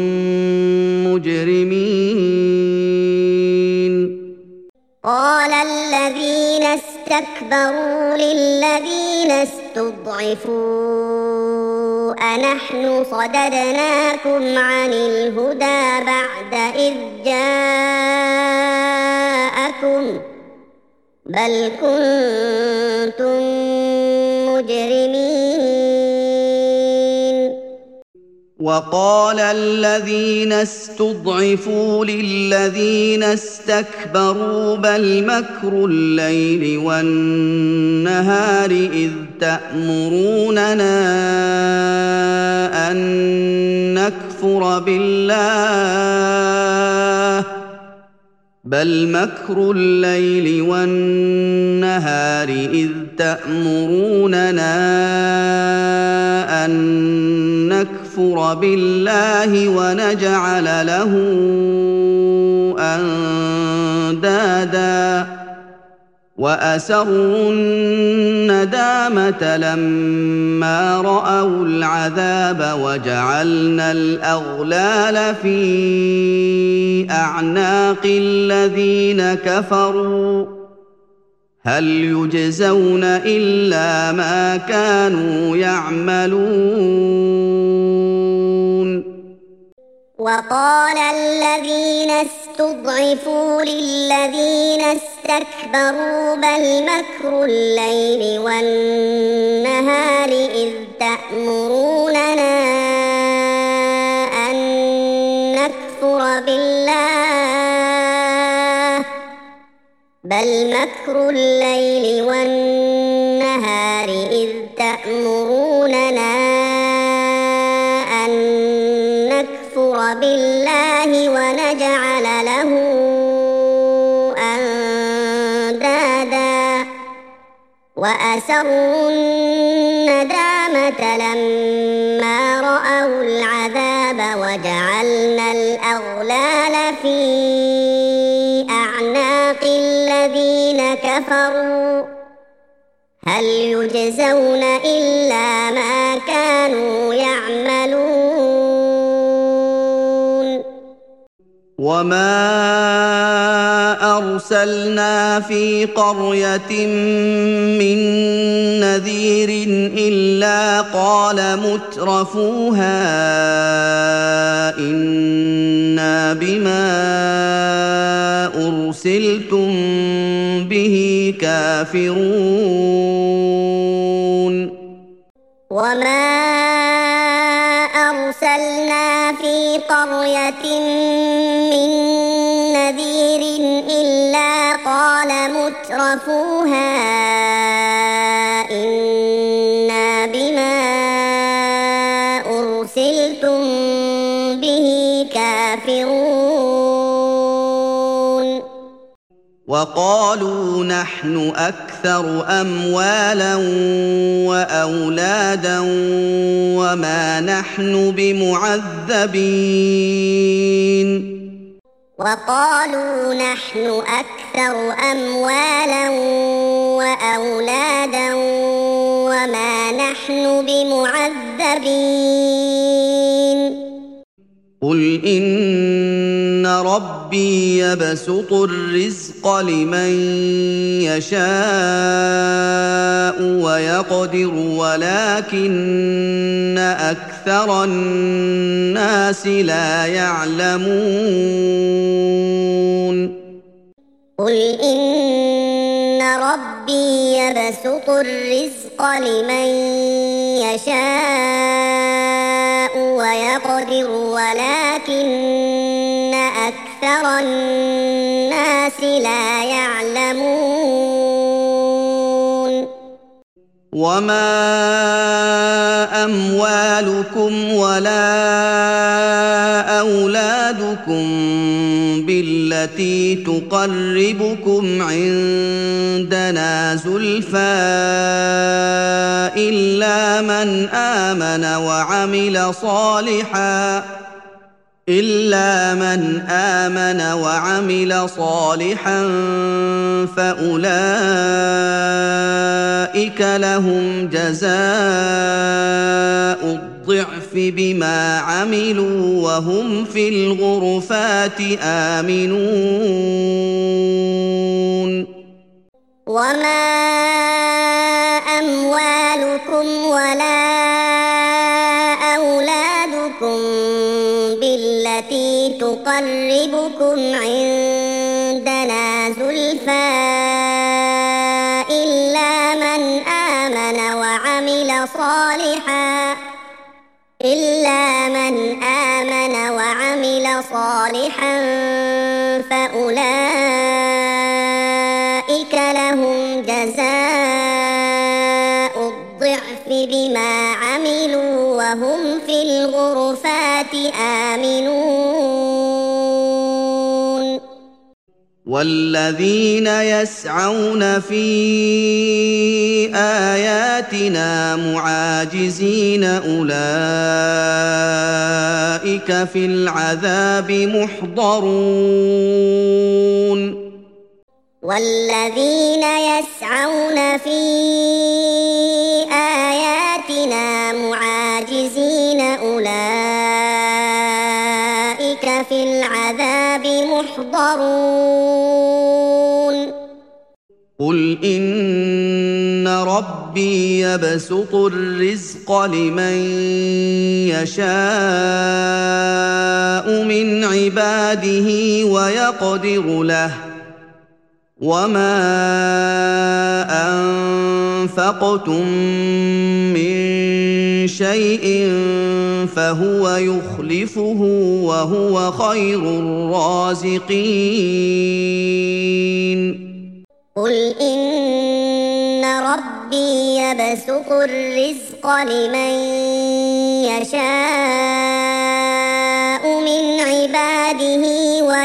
مجرمين قال الذين استكبروا للذين استضعفوا أنحن صددناكم عن الهدى بعد إذ جاءكم بل كنتم مجرمين وقال الذين استضعفوا للذين استكبروا بل مكر الليل والنهار إذ تأمروننا أن نكفر بالله بل مكر الليل والنهار إذ تأمروننا أن نكفر بالله ونجعل له أندادا وأسروا الندامة لما رأوا العذاب وجعلنا الأغلال في أعناق الذين كفروا هل يجزون إلا ما كانوا يعملون وقال الذين استضعفوا للذين استكبروا بل مكر الليل والنهار إذ تأمروننا أن نكفر بالله بل مكر الليل والنهار إذ تأمروننا أن نكفر بالله ونجعل له وأسروا الندامة لما رأوا العذاب وجعلنا الأغلال في أعناق الذين كفروا هل يجزون إلا ما كانوا يعملون وما أرسلنا في قرية من نذير إلا قال مترفوها إنا بما أرسلتم به كافرون وما أرسلنا في قرية من نذير إلا قال مترفوها إنا بما أرسلتم به كافرون وقالوا نحن أكثر أموالا وأولادا وما نحن بمعذبين وقالوا نحن أكثر أموالا وأولادا وما نحن بمعذبين قل إن ربي يبسط الرزق لمن يشاء ويقدر ولكن أكثر الناس لا يعلمون قل إن ربي يبسط الرزق لمن يشاء ويقدر ولكن أكثر الناس لا يعلمون وما أموالكم ولا أولادكم بالتي تقربكم عندنا زلفى إلا من آمن وعمل صالحا إلا من آمن وعمل صالحا فأولئك لهم جزاء الضعف بما عملوا وهم في الغرفات آمنون وما أموالكم ولا أولادكم بالتي تقربكم عندنا زلفى إلا من آمن وعمل صالحا إلا من آمن وعمل صالحا فأولئك لهم جزاء الضعف بما عملوا وهم في الغرفات آمنون والذين يسعون في آياتنا معاجزين أولئك في العذاب محضرون والذين يسعون في آياتنا معاجزين أولئك في العذاب محضرون قل إن ربي يبسط الرزق لمن يشاء من عباده ويقدر له وما أنفقتم من شيء فهو يخلفه وهو خير الرازقين قل إن ربي يبسط الرزق لمن يشاء من عباده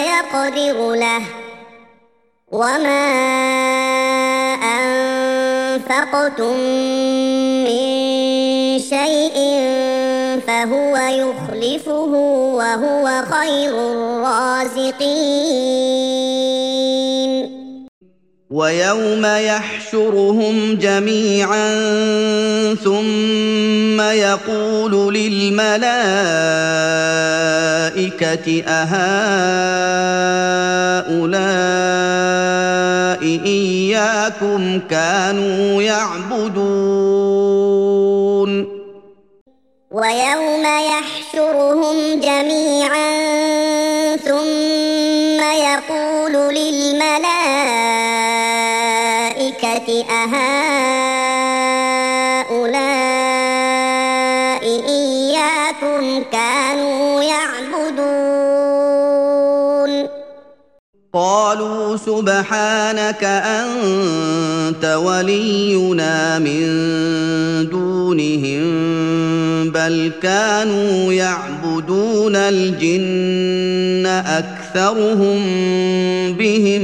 ويقدر له وما أنفقتم من شيء فهو يخلفه وهو خير الرازقين ويوم يحشرهم جميعا ثم يقول للملائكة أهؤلاء إياكم كانوا يعبدون ويوم يحشرهم جميعا ثم يقول للملائكة أهؤلاء إياكم كانوا يعبدون قالوا سبحانك أنت ولينا من دونهم بل كانوا يعبدون الجن أكثرهم بهم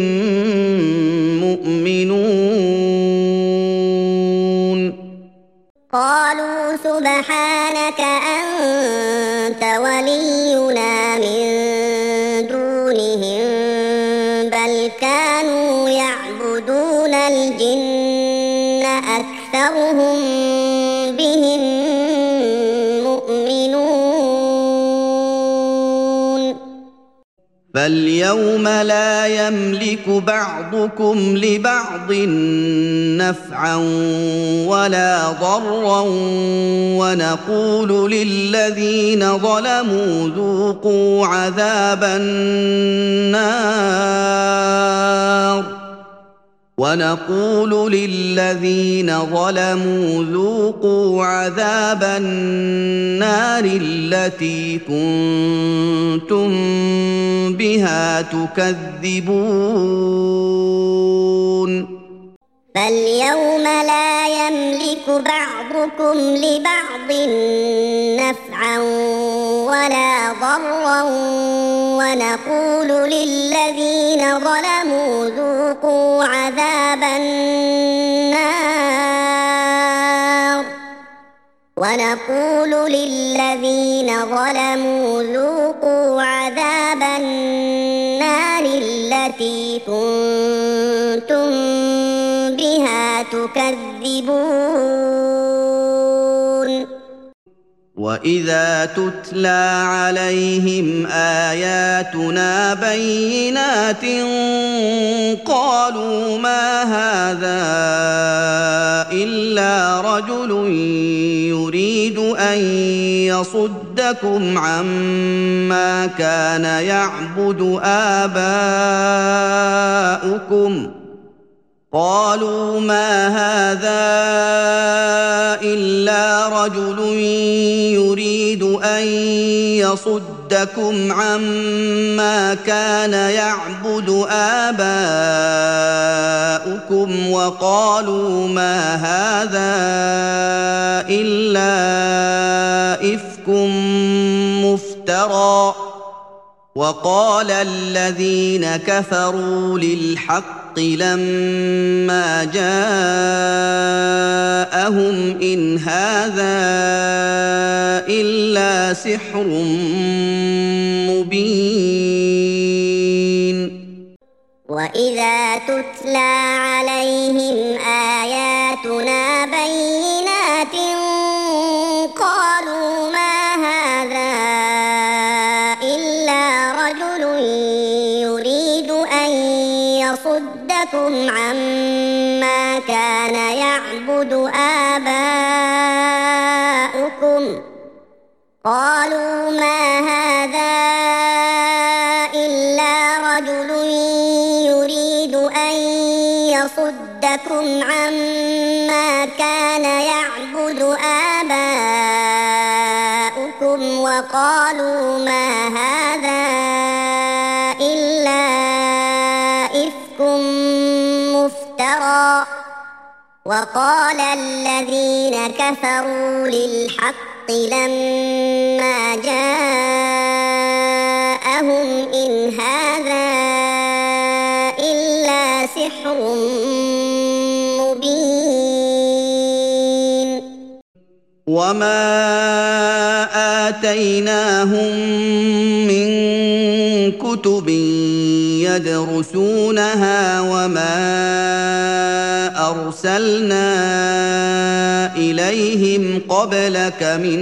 مؤمنون قالوا سبحانك أنت ولينا من دونهم بل كانوا يعبدون الجن أكثرهم بهم مؤمنون فاليوم لا يملك بعضكم لبعض نفعا ولا ضرا ونقول للذين ظلموا ذوقوا عذاب النار ونقول للذين ظلموا ذوقوا عذاب النار التي كنتم بها تكذبون فاليوم لا يملك بعضكم لبعض نفعا ولا ضرا ونقول للذين ظلموا ذوقوا عذاب النار ونقول للذين ظلموا ذوقوا عذاب النار التي كنتم بها تكذبون وإذا تتلى عليهم آياتنا بينات قالوا ما هذا إلا رجل يريد أن يصدكم عما كان يعبد آباؤكم قالوا ما هذا إلا رجل يريد أن يصدكم عما كان يعبد آباؤكم وقالوا ما هذا إلا إفك مفترى وقال الذين كفروا للحق لما جاءهم إن هذا إلا سحر مبين وإذا تتلى عليهم آياتنا بينات قالوا ما هذا إلا رجل يريد أن يصدكم عما كان يعبد آباؤكم قالوا ما هذا إلا رجل يريد أن يصدكم عما كان يعبد آباؤكم وقالوا ما هذا إلا إفك مفترى وقال الذين كفروا للحق لما جاءهم إن هذا إلا سحر مبين وما آتيناهم من كتب يدرسونها وما أرسلنا إليهم قبلك من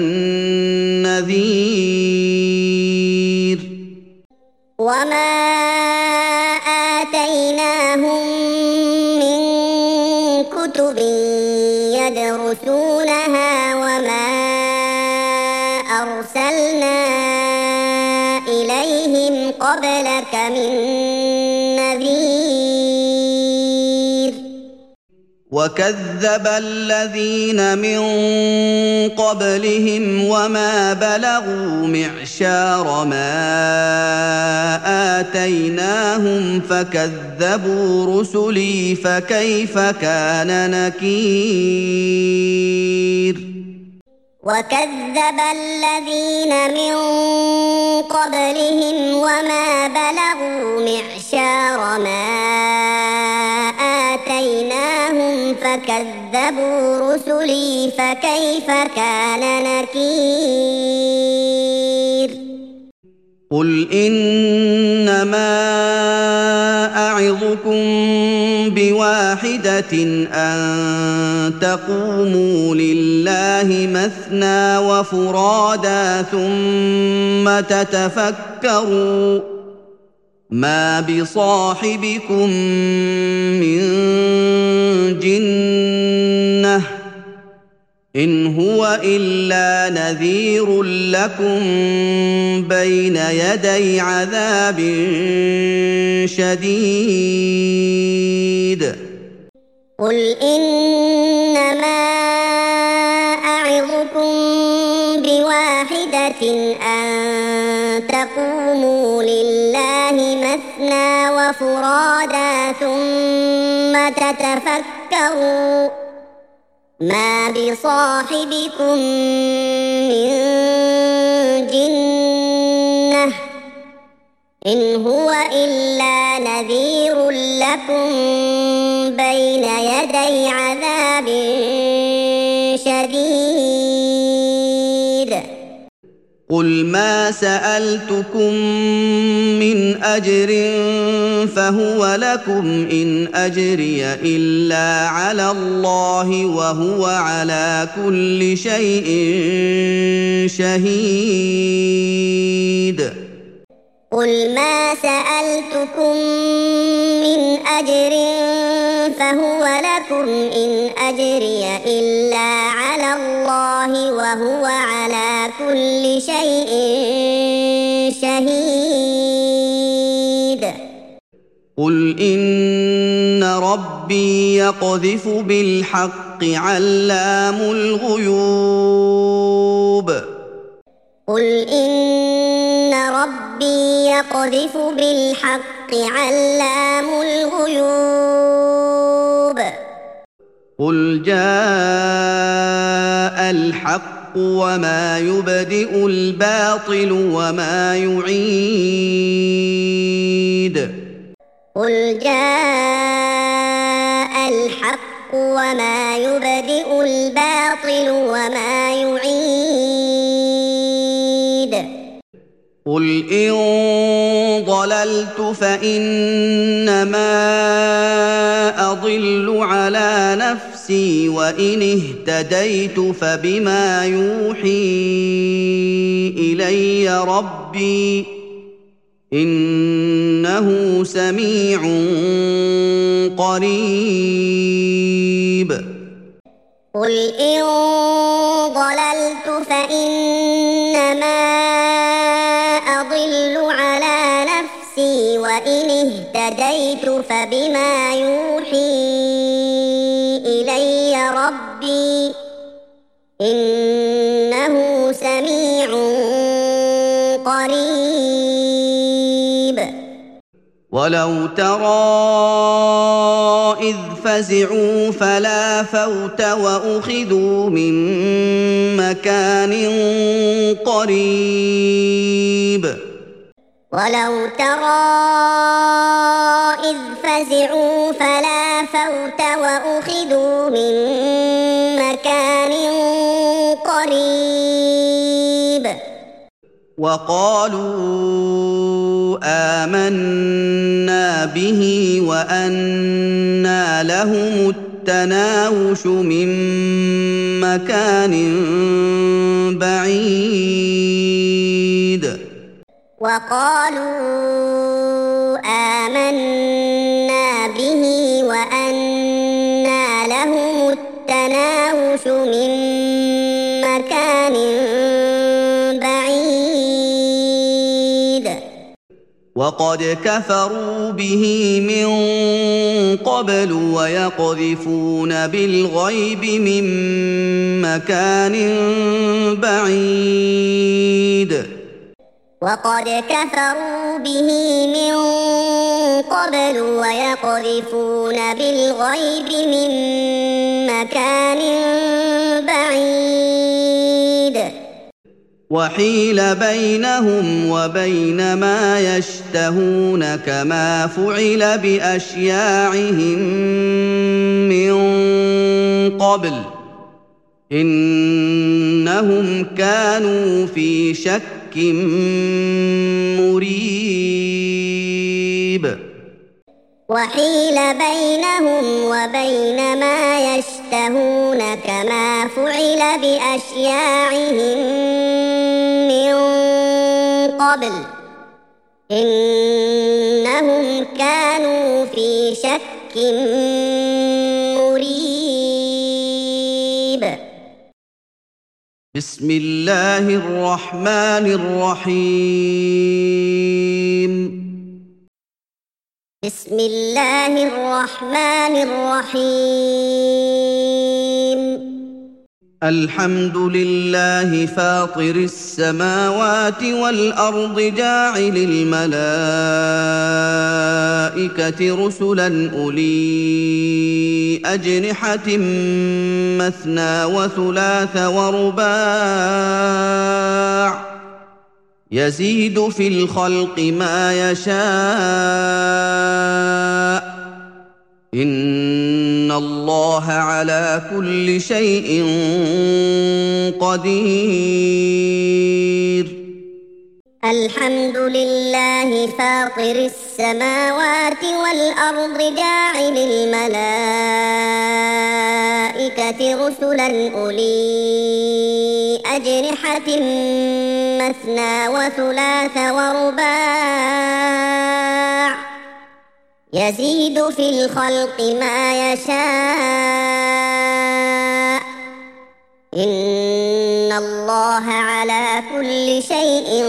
نذير وما آتيناهم من كتب يدرسونها وما أرسلنا إليهم قبلك من نذير وكذب الذين من قبلهم وما بلغوا معشار ما آتيناهم فكذبوا رسلي فكيف كان نكير وكذب الذين من قبلهم وما بلغوا معشار ما آتيناهم فكذبوا رسلي فكيف كان نكير قل إنما أعظكم بواحدة أن تقوموا لله مثنى وفرادا ثم تتفكروا ما بصاحبكم من جنة إن هو إلا نذير لكم بين يدي عذاب شديد قل إنما أعظكم بواحدة أن تقوموا لله مثنى وفرادا ثم تتفكروا ما بصاحبكم من جنة إن هو إلا نذير لكم بين يدي عذاب شديد قل ما سألتكم من أجر فهو لكم إن أجري إلا على الله وهو على كل شيء شهيد قل ما سألتكم من أجر فهو لكم إن أجري إلا على الله وهو على كل شيء شهيد قل إن ربي يقذف بالحق علام الغيوب قل إن ربي يقذف بالحق علام الغيوب قل جاء الحق وما يبدئ الباطل وما يعيد قل جاء الحق وما يبدئ الباطل وما يعيد قل إن ضللت فإنما أضل على نفسي وإن اهتديت فبما يوحي إلي ربي إنه سميع قريب قل إن ضللت فإنما أضل على نفسي وإن اهتديت فبما يوحي إلي ربي إنه سميع قريب ولو ترى إذ فزعوا فلا فوت وأخذوا من مكان قريب ولو ترى إذ فزعوا فلا فوت وأخذوا من مكان قريب وقالوا آمنا به وأنى لهم التناوش من مكان بعيد وقالوا آمنا به وأنى لهم التناوش من مكان بعيد وقد كفروا به من قبل ويقذفون بالغيب من مكان بعيد وقد كفروا به من قبل ويقذفون بالغيب من مكان بعيد وحيل بينهم وبين ما يشتهون كما فعل بأشياعهم من قبل إنهم كانوا في شك مريب وحيل بينهم وبين ما يشتهون كما فعل بأشياعهم من قبل إنهم كانوا في شك مريب بسم الله الرحمن الرحيم بسم الله الرحمن الرحيم الحمد لله فاطر السماوات والأرض جاعل الملائكة رسلا أولي أجنحة مثنى وثلاث ورباع يزيد في الخلق ما يشاء إن الله على كل شيء قدير الحمد لله فاطر السماوات والأرض جاعل الملائكة رسلا أولي أجنحة مثنى وثلاث ورباع يزيد في الخلق ما يشاء إن الله على كل شيء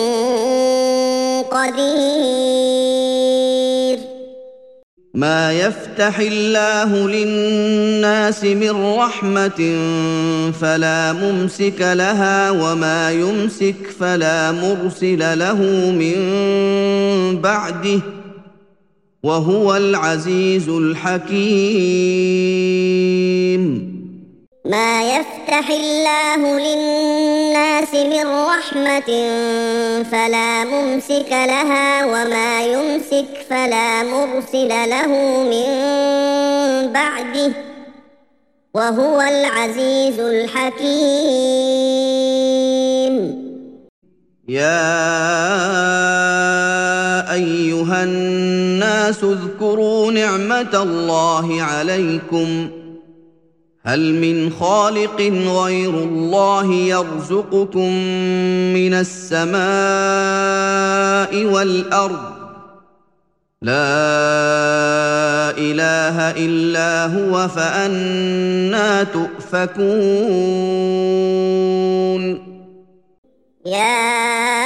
قدير ما يفتح الله للناس من رحمة فلا ممسك لها وما يمسك فلا مرسل له من بعده وهو العزيز الحكيم ما يفتح الله للناس من رحمة فلا ممسك لها وما يمسك فلا مرسل له من بعده وهو العزيز الحكيم يا أيها الناس اذكروا نعمة الله عليكم هل من خالق غير الله يرزقكم من السماء والأرض لا إله إلا هو فأنى تؤفكون يا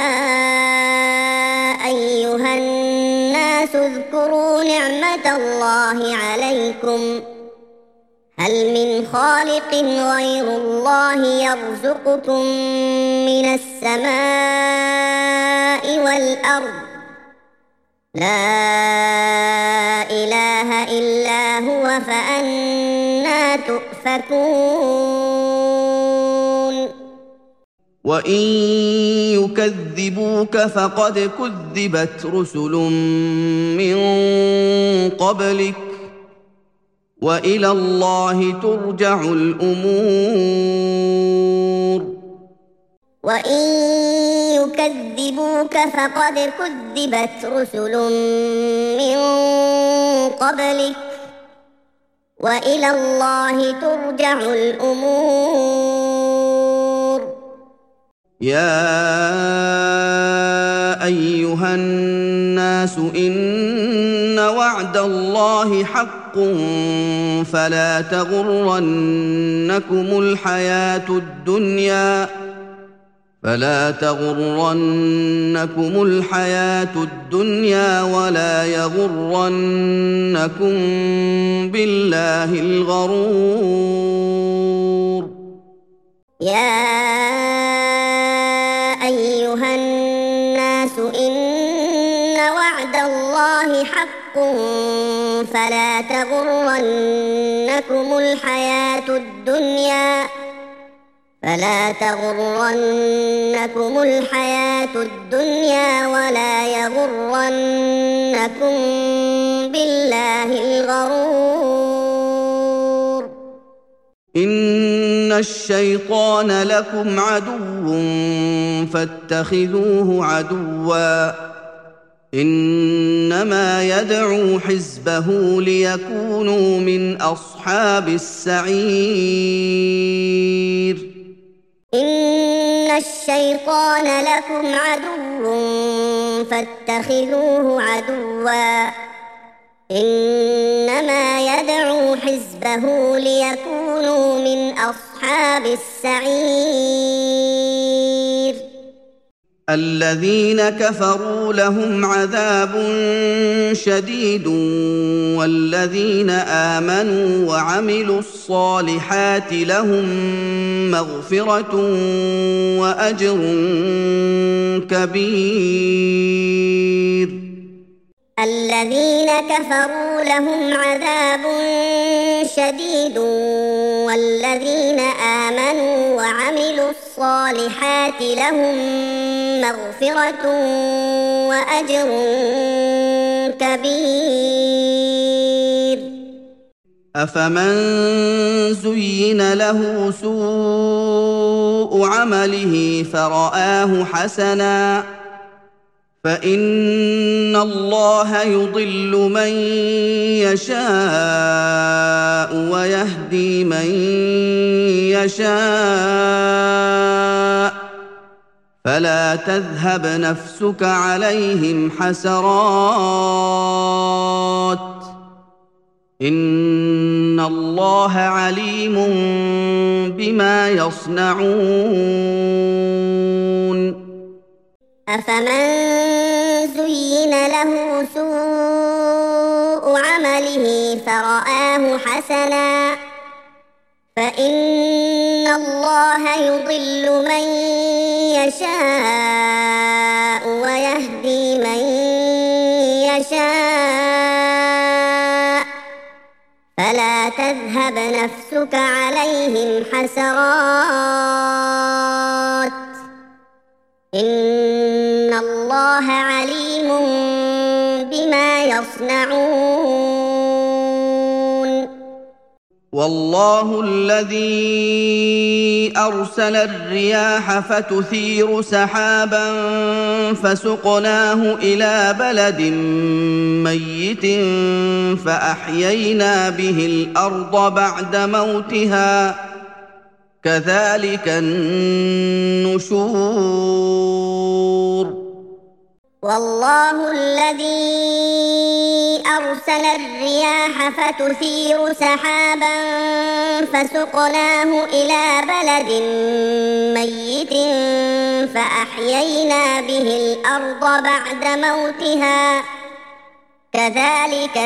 أيها الناس اذكروا نعمة الله عليكم هل من خالق غير الله يرزقكم من السماء والأرض لا إله إلا هو فأنى تؤفكون وإن يكذبوك فقد كذبت رسل من قبلك وإلى الله ترجع الأمور وإن يكذبوك فقد كذبت رسل من قبلك وإلى الله ترجع الأمور. يا أيها الناس إن وعد الله حق فلا تغرنكم الحياة الدنيا فلا تغرنكم الحياة الدنيا ولا يغرنكم بالله الغرور. يا أيها الناس إن وعد الله حق فلا تغرنكم الحياة الدنيا فلا تغرنكم الحياة الدنيا ولا يغرنكم بالله الغرور. إن الشيطان لكم عدو فاتخذوه عدوا إنما يدعو حزبه ليكونوا من أصحاب السعير. إن الشيطان لكم عدو فاتخذوه عدوا إنما يدعو حزبه ليكونوا من أصحاب السعير. الذين كفروا لهم عذاب شديد والذين آمنوا وعملوا الصالحات لهم مغفرة وأجر كبير. الذين كفروا لهم عذاب شديد والذين آمنوا وعملوا الصالحات لهم مغفرة وأجر كبير. أفمن زين له سوء عمله فرآه حسنا فإن الله يضل من يشاء ويهدي من يشاء فلا تذهب نفسك عليهم حسرات إن الله عليم بما يصنعون. أفمن زين له سوء عمله فرآه حسنا فإن الله يضل من يشاء ويهدي من يشاء فلا تذهب نفسك عليهم حسرات إن الله عليم بما يصنعون. والله الذي أرسل الرياح فتثير سحابا فسقناه إلى بلد ميت فأحيينا به الأرض بعد موتها كذلك النشور. والله الذي أرسل الرياح فتثير سحابا فسقناه إلى بلد ميت فأحيينا به الأرض بعد موتها كذلك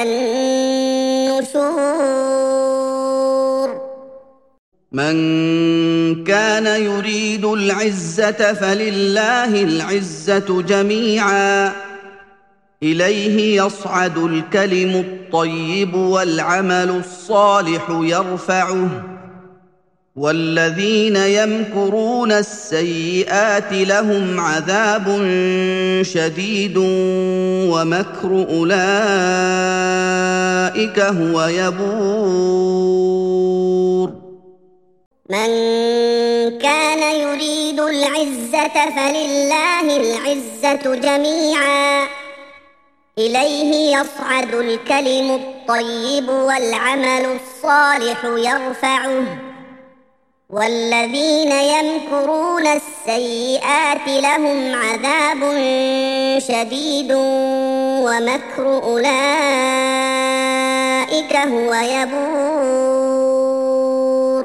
النشور. من كان يريد العزة فلله العزة جميعا إليه يصعد الكلم الطيب والعمل الصالح يرفعه والذين يمكرون السيئات لهم عذاب شديد ومكر أولئك هو يبور. من كان يريد العزة فلله العزة جميعا إليه يصعد الكلم الطيب والعمل الصالح يرفعه والذين يمكرون السيئات لهم عذاب شديد ومكر أولئك هو يبور.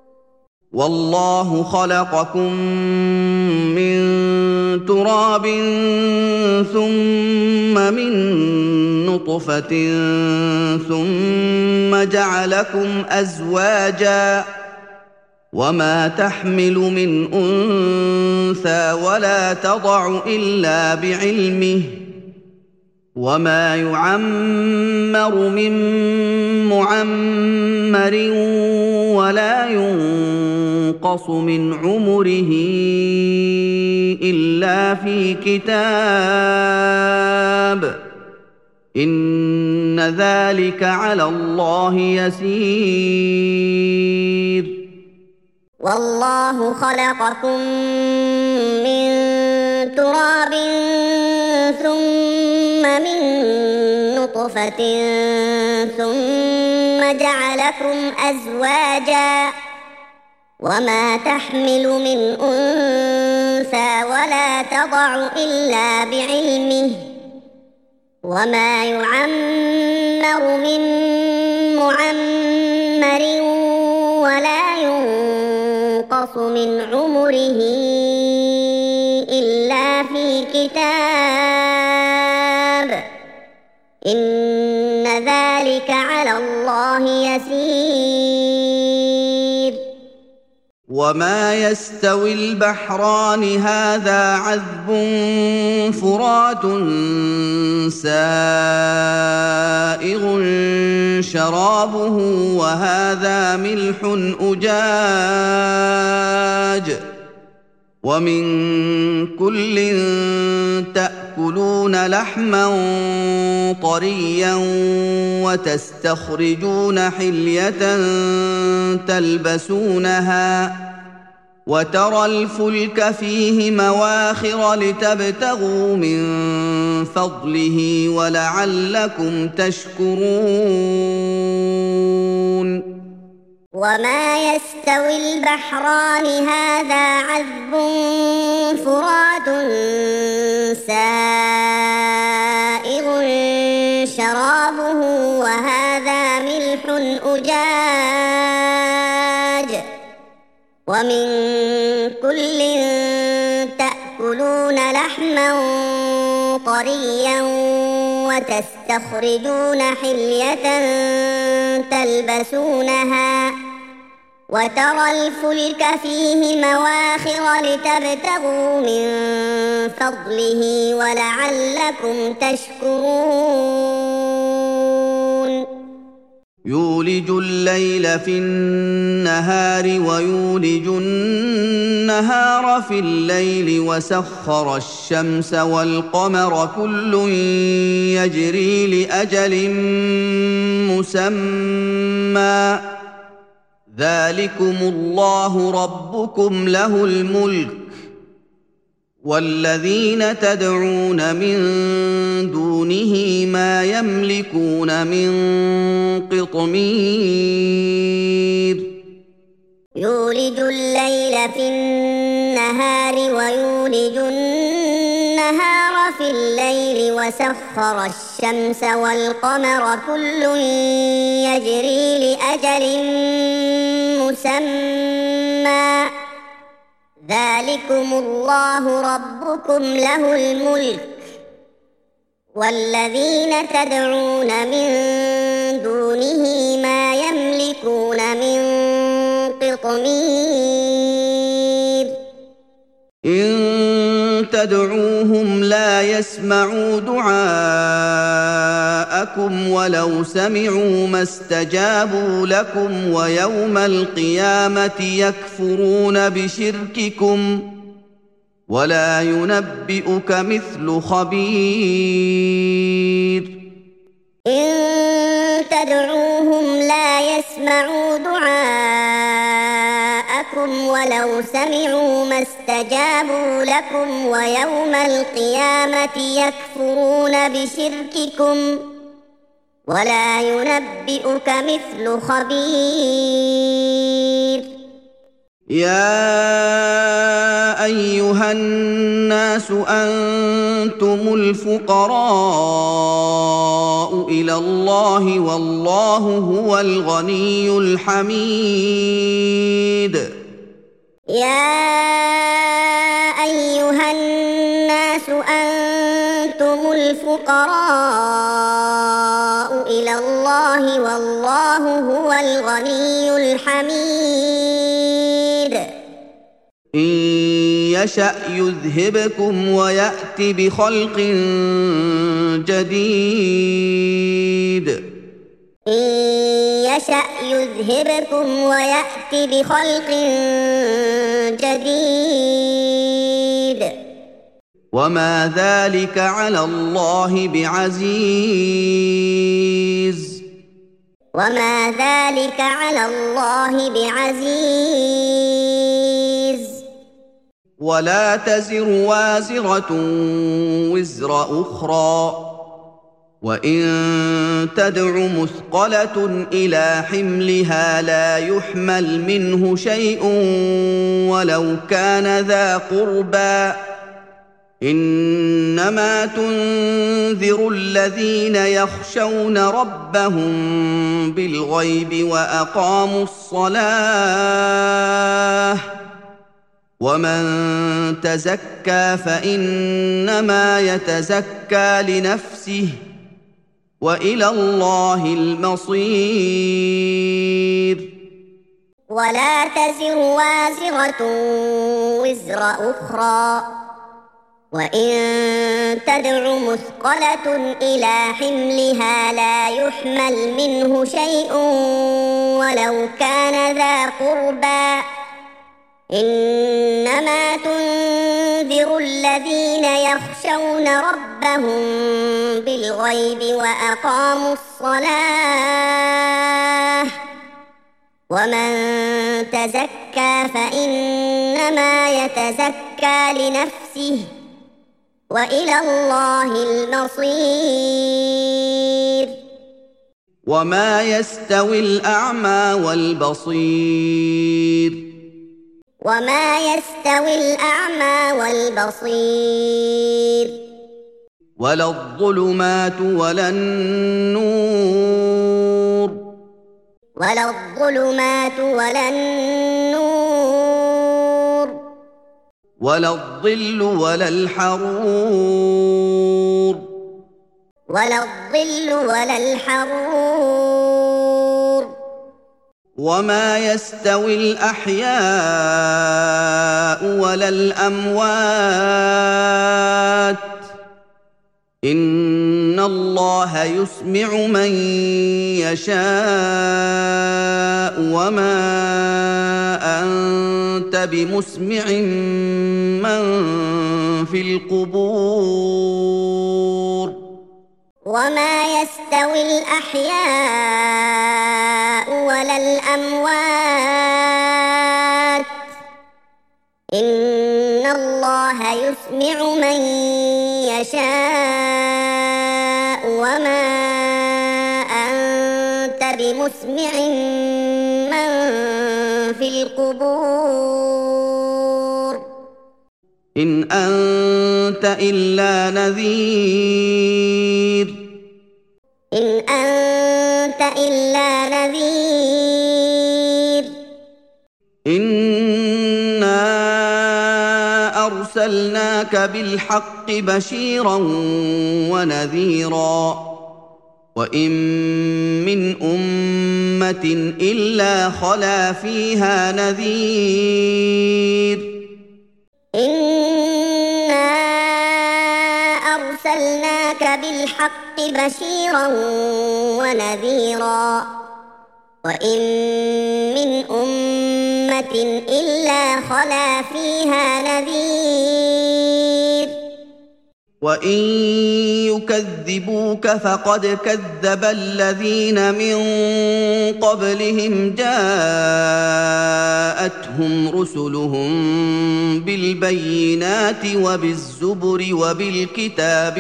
والله خلقكم من تراب ثم من نطفة ثم جعلكم أزواجا وما تحمل من أنثى ولا تضع إلا بعلمه وما يعمر من معمر ولا ينقص من عمره إلا في كتاب إن ذلك على الله يسير. والله خلقكم من تراب ثم من نطفة ثم جعلكم أزواجا وما تحمل من أنثى ولا تضع إلا بعلمه وما يعمر من معمر ولا ينقص من عمره إلا في كتاب إن ذلك على الله يسير. وما يستوي البحران هذا عذب فرات سائغ شرابه وهذا ملح أجاج ومن كل تأكلون لحما طريا وتستخرجون حلية تلبسونها وترى الفلك فيه مواخر لتبتغوا من فضله ولعلكم تشكرون. وما يستوي البحران هذا عذب فرات سائغ شرابه وهذا ملح أجاج ومن كل تأكلون لحما طريا وتستخرجون حلية تلبسونها وترى الفلك فيه مواخر لتبتغوا من فضله ولعلكم تشكرون. يولج الليل في النهار ويولج النهار في الليل وسخر الشمس والقمر كل يجري لأجل مسمى ذلكم الله ربكم له الملك والذين تدعون من دونه ما يملكون من قطمير. يولج الليل في النهار ويولج النهار في الليل وسخر الشمس والقمر كل يجري لأجل مسمى ذلكم الله ربكم له الملك والذين تدعون من دونه ما يملكون من قطمير. إن تدعوهم لا يسمعوا دعاءكم ولو سمعوا ما استجابوا لكم ويوم القيامة يكفرون بشرككم ولا ينبئك مثل خبير. إن تدعوهم لا يسمعوا دعاءكم لكم ولو سمعوا ما استجابوا لكم ويوم القيامة يكفرون بشرككم ولا ينبئك مثل خبير. يا أيها الناس أنتم الفقراء إلى الله والله هو الغني الحميد. يا أيها الناس أنتم الفقراء إلى الله والله هو الغني الحميد. إن يشأ يذهبكم ويأت بخلق جديد. إن يشأ يذهبكم ويأت بخلق جديد. وما ذلك على الله بعزيز. وما ذلك على الله بعزيز. ولا تزر وازرة وزر أخرى وإن تدع مثقلة إلى حملها لا يحمل منه شيء ولو كان ذا قربى إنما تنذر الذين يخشون ربهم بالغيب وأقاموا الصلاة ومن تزكى فإنما يتزكى لنفسه وإلى الله المصير. ولا تزر وازرة وزر أخرى وإن تدع مثقلة إلى حملها لا يحمل منه شيء ولو كان ذا قربى إنما تنذر الذين يخشون ربهم بالغيب وأقاموا الصلاة ومن تزكى فإنما يتزكى لنفسه وإلى الله المصير. وما يستوي الأعمى والبصير. وما يستوي الأعمى والبصير. ولا الظلمات ولا النور. ولا الظلمات ولا النور. ولا الظل ولا الحرور. ولا الظل ولا الحرور. وما يستوي الأحياء ولا الأموات إن الله يسمع من يشاء وما أنت بمسمع من في القبور. وما يستوي الأحياء ولا الأموات إن الله يسمع من يشاء وما أنت بمسمع من في القبور. إن أنت إلا نذير. إن أنت إلا نذير. إنا أرسلناك بالحق بشيرا ونذيرا وإن من أمة إلا خلا فيها نذير. إنا أرسلناك بالحق بشيرا ونذيرا وإن من أمة إلا خلا فيها نذير. وإن يكذبوك فقد كذب الذين من قبلهم جاءتهم رسلهم بالبينات وبالزبر وبالكتاب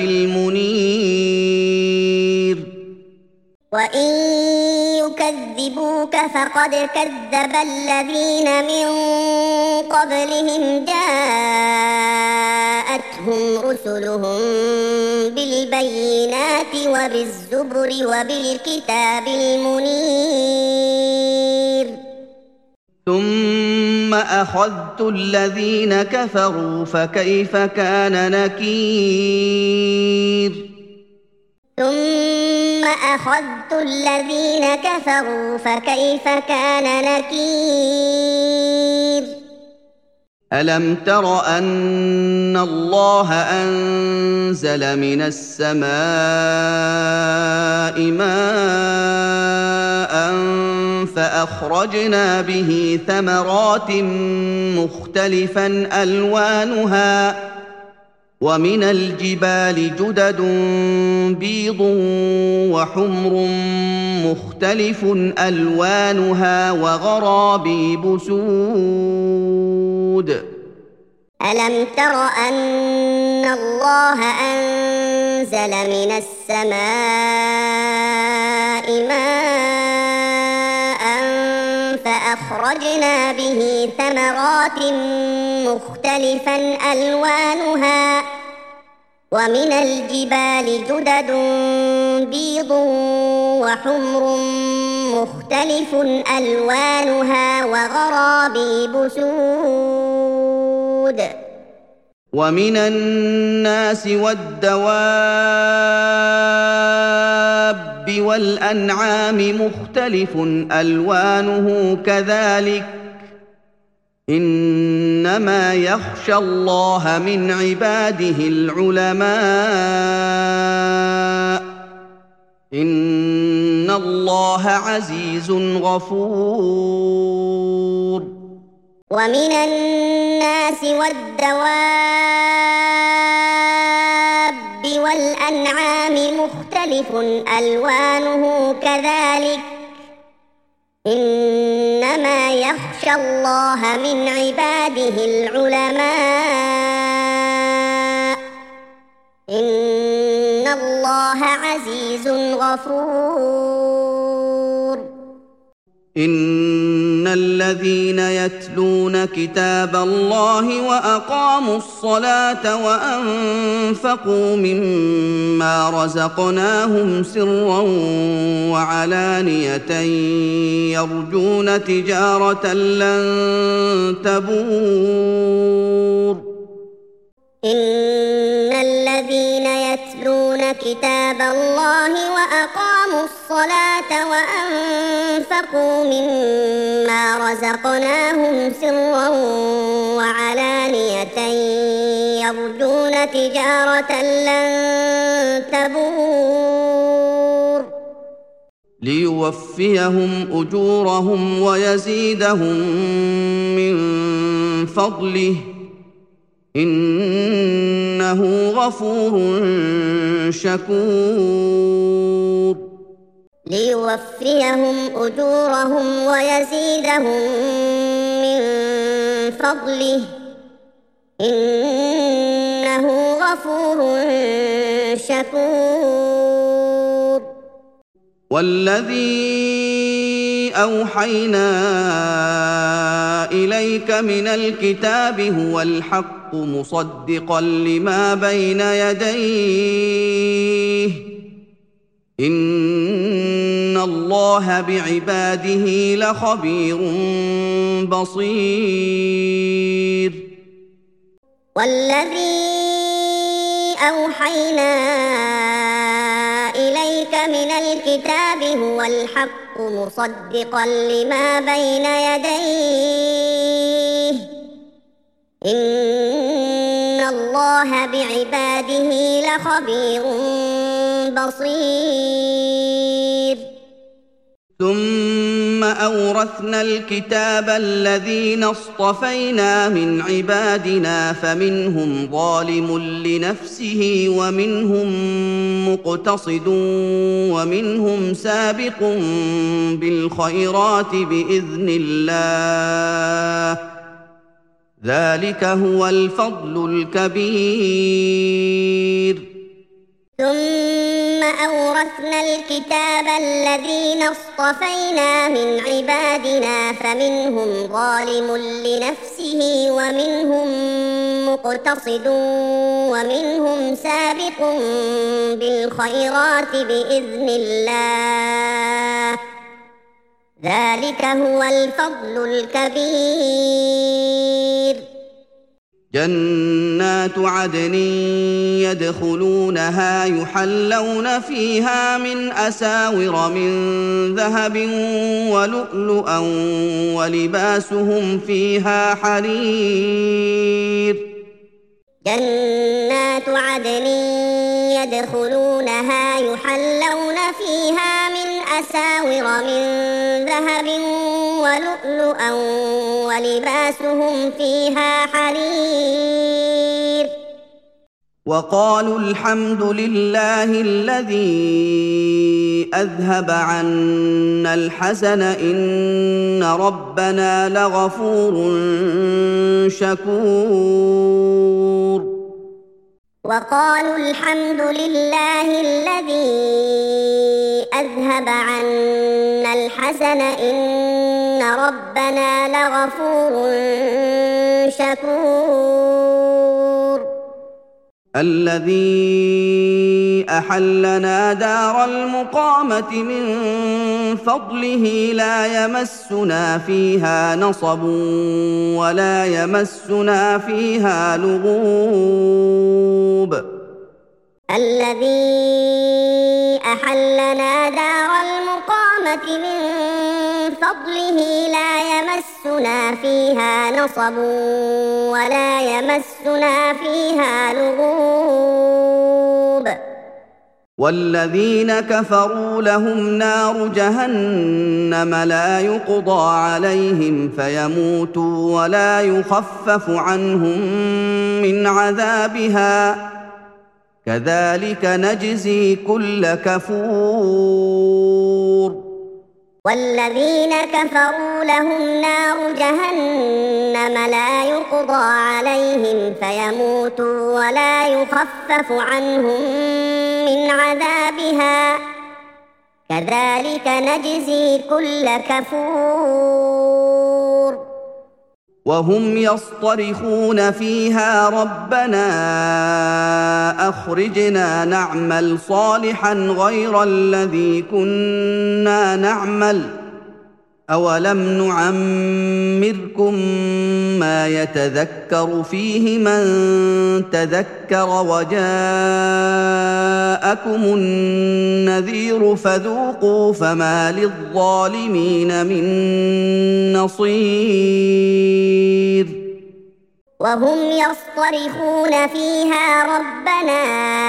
المنير وإن يكذبوك فقد كذب الذين من قبلهم جاءتهم رسلهم بالبينات وبالزبر وبالكتاب المنير ثم أخذت الذين كفروا فكيف كان نكير ثم أخذت الذين كفروا فكيف كان نكير ألم تر أن الله أنزل من السماء ماء فأخرجنا به ثمرات مختلفا ألوانها ومن الجبال جدد بيض وحمر مختلف ألوانها وغرابيب سود ألم تر أن الله أنزل من السماء ماء فأخرجنا به ثمرات مختلفا ألوانها ومن الجبال جدد بيض وحمر مختلف ألوانها وغرابيب سود ومن الناس والدواب والأنعام مختلف ألوانه كذلك إنما يخشى الله من عباده العلماء إن الله عزيز غفور ومن الناس والدواب والأنعام مختلف ألوانه كذلك إنما يخشى الله من عباده العلماء إن الله عزيز غفور إن الذين يتلون كتاب الله وأقاموا الصلاة وأنفقوا مما رزقناهم سرا وعلانية يرجون تجارة لن تبور إن الذين يتلون كتاب الله وأقاموا الصلاة وأنفقوا مما رزقناهم سرا وعلانية يرجون تجارة لن تبور ليوفيهم أجورهم ويزيدهم من فضله إنه غفور شكور ليوفيهم أجورهم ويزيدهم من فضله إنه غفور شكور والذي أوحينا إليك من الكتاب هو الحق مصدقا لما بين يديه إن الله بعباده لخبير بصير والذي أوحينا إليك من الكتاب هو الحق مصدقا لما بين يديه إن الله بعباده لخبير بصير ثم أورثنا الكتاب الذين اصطفينا من عبادنا فمنهم ظالم لنفسه ومنهم مقتصد ومنهم سابق بالخيرات بإذن الله ذلك هو الفضل الكبير. ثم أورثنا الكتاب الذين اصطفينا من عبادنا فمنهم ظالم لنفسه ومنهم مقتصد ومنهم سابق بالخيرات بإذن الله ذلك هو الفضل الكبير. جنات عدن يدخلونها يحلون فيها من أساور من ذهب ولؤلؤا ولباسهم فيها حرير. جنات عدن يدخلونها يحلون فيها من أساور من ذهب ولؤلؤا ولباسهم فيها حرير. وقالوا الحمد لله الذي أذهب عنا الحزن إن ربنا لغفور شكور. وقالوا الحمد لله الذي أذهب عنا الحزن إن ربنا لغفور شكور. الذي أحلنا دار المقامة من فضله لا يمسنا فيها نصب ولا يمسنا فيها لغوب. الذي أحلنا دار المقامة من فضله لا يمسنا فيها نصب ولا يمسنا فيها لغوب. والذين كفروا لهم نار جهنم لا يقضى عليهم فيموتوا ولا يخفف عنهم من عذابها كذلك نجزي كل كفور. والذين كفروا لهم نار جهنم لا يقضى عليهم فيموتوا ولا يخفف عنهم من عذابها كذلك نجزي كل كفور. وهم يصطرخون فيها ربنا أخرجنا نعمل صالحا غير الذي كنا نعمل أولم نعمركم ما يتذكر فيه من تذكر وجاءكم النذير فذوقوا فما للظالمين من نصير. وهم يصطرخون فيها ربنا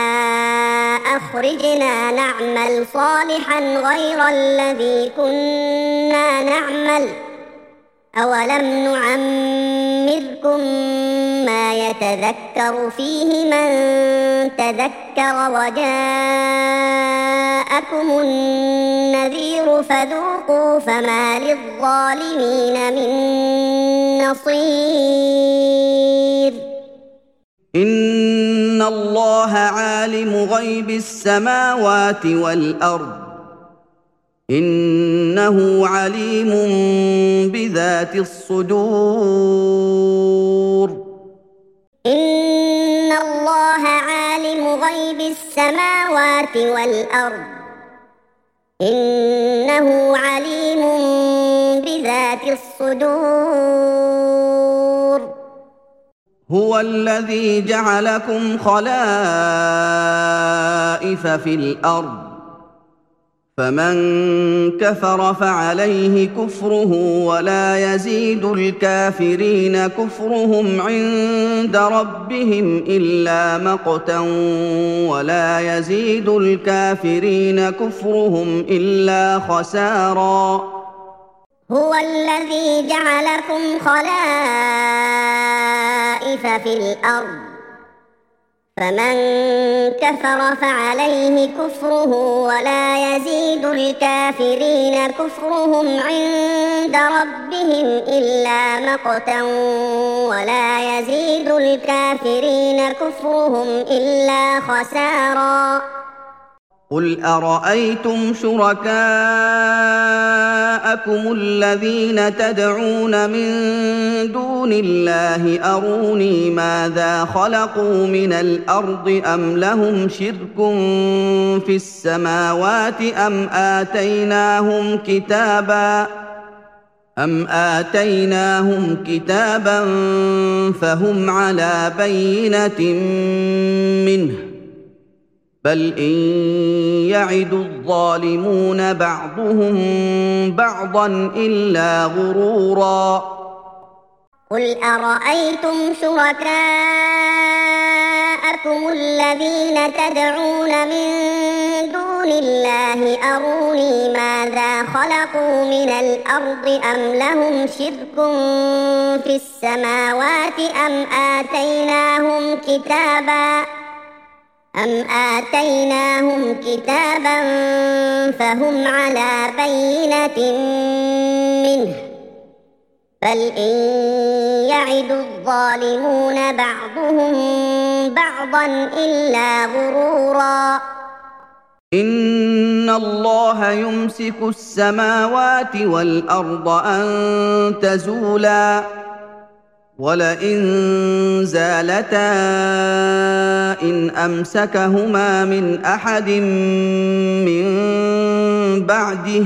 أخرجنا نعمل صالحا غير الذي كنا نعمل أولم نعمركم ما يتذكر فيه من تذكر وجاءكم النذير فذوقوا فما للظالمين من نصير. إن الله عالم غيب السماوات والأرض إنه عليم بذات الصدور. إن الله عالم غيب السماوات والأرض إنه عليم بذات الصدور. هو الذي جعلكم خلائف في الأرض فمن كفر فعليه كفره ولا يزيد الكافرين كفرهم عند ربهم إلا مقتا ولا يزيد الكافرين كفرهم إلا خسارا. هو الذي جعلكم خلائف في الأرض فمن كفر فعليه كفره ولا يزيد الكافرين كفرهم عند ربهم إلا مقتا ولا يزيد الكافرين كفرهم إلا خسارا قل أرأيتم شركاءكم الذين تدعون من دون الله أروني ماذا خلقوا من الأرض أم لهم شرك في السماوات أم آتيناهم كتابا أم آتيناهم كتابا فهم على بينة منه بل إن يعد الظالمون بعضهم بعضا إلا غرورا قل أرأيتم شركاءكم الذين تدعون من دون الله أروني ماذا خلقوا من الأرض أم لهم شرك في السماوات أم آتيناهم كتابا أم آتيناهم كتابا فهم على بينة منه بل إن يعد الظالمون بعضهم بعضا إلا غرورا إن الله يمسك السماوات والأرض أن تزولا ولئن زالتا إن أمسكهما من أحد من بعده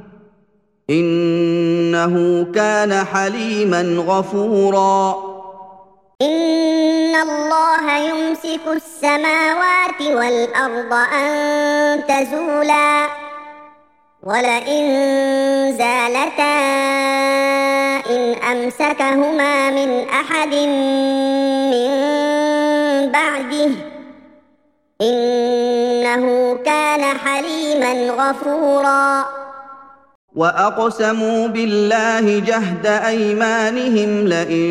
إنه كان حليما غفورا إن الله يمسك السماوات والأرض أن تزولا ولئن زالتا إن أمسكهما من أحد من بعده إنه كان حليما غفورا وأقسموا بالله جهد أيمانهم لئن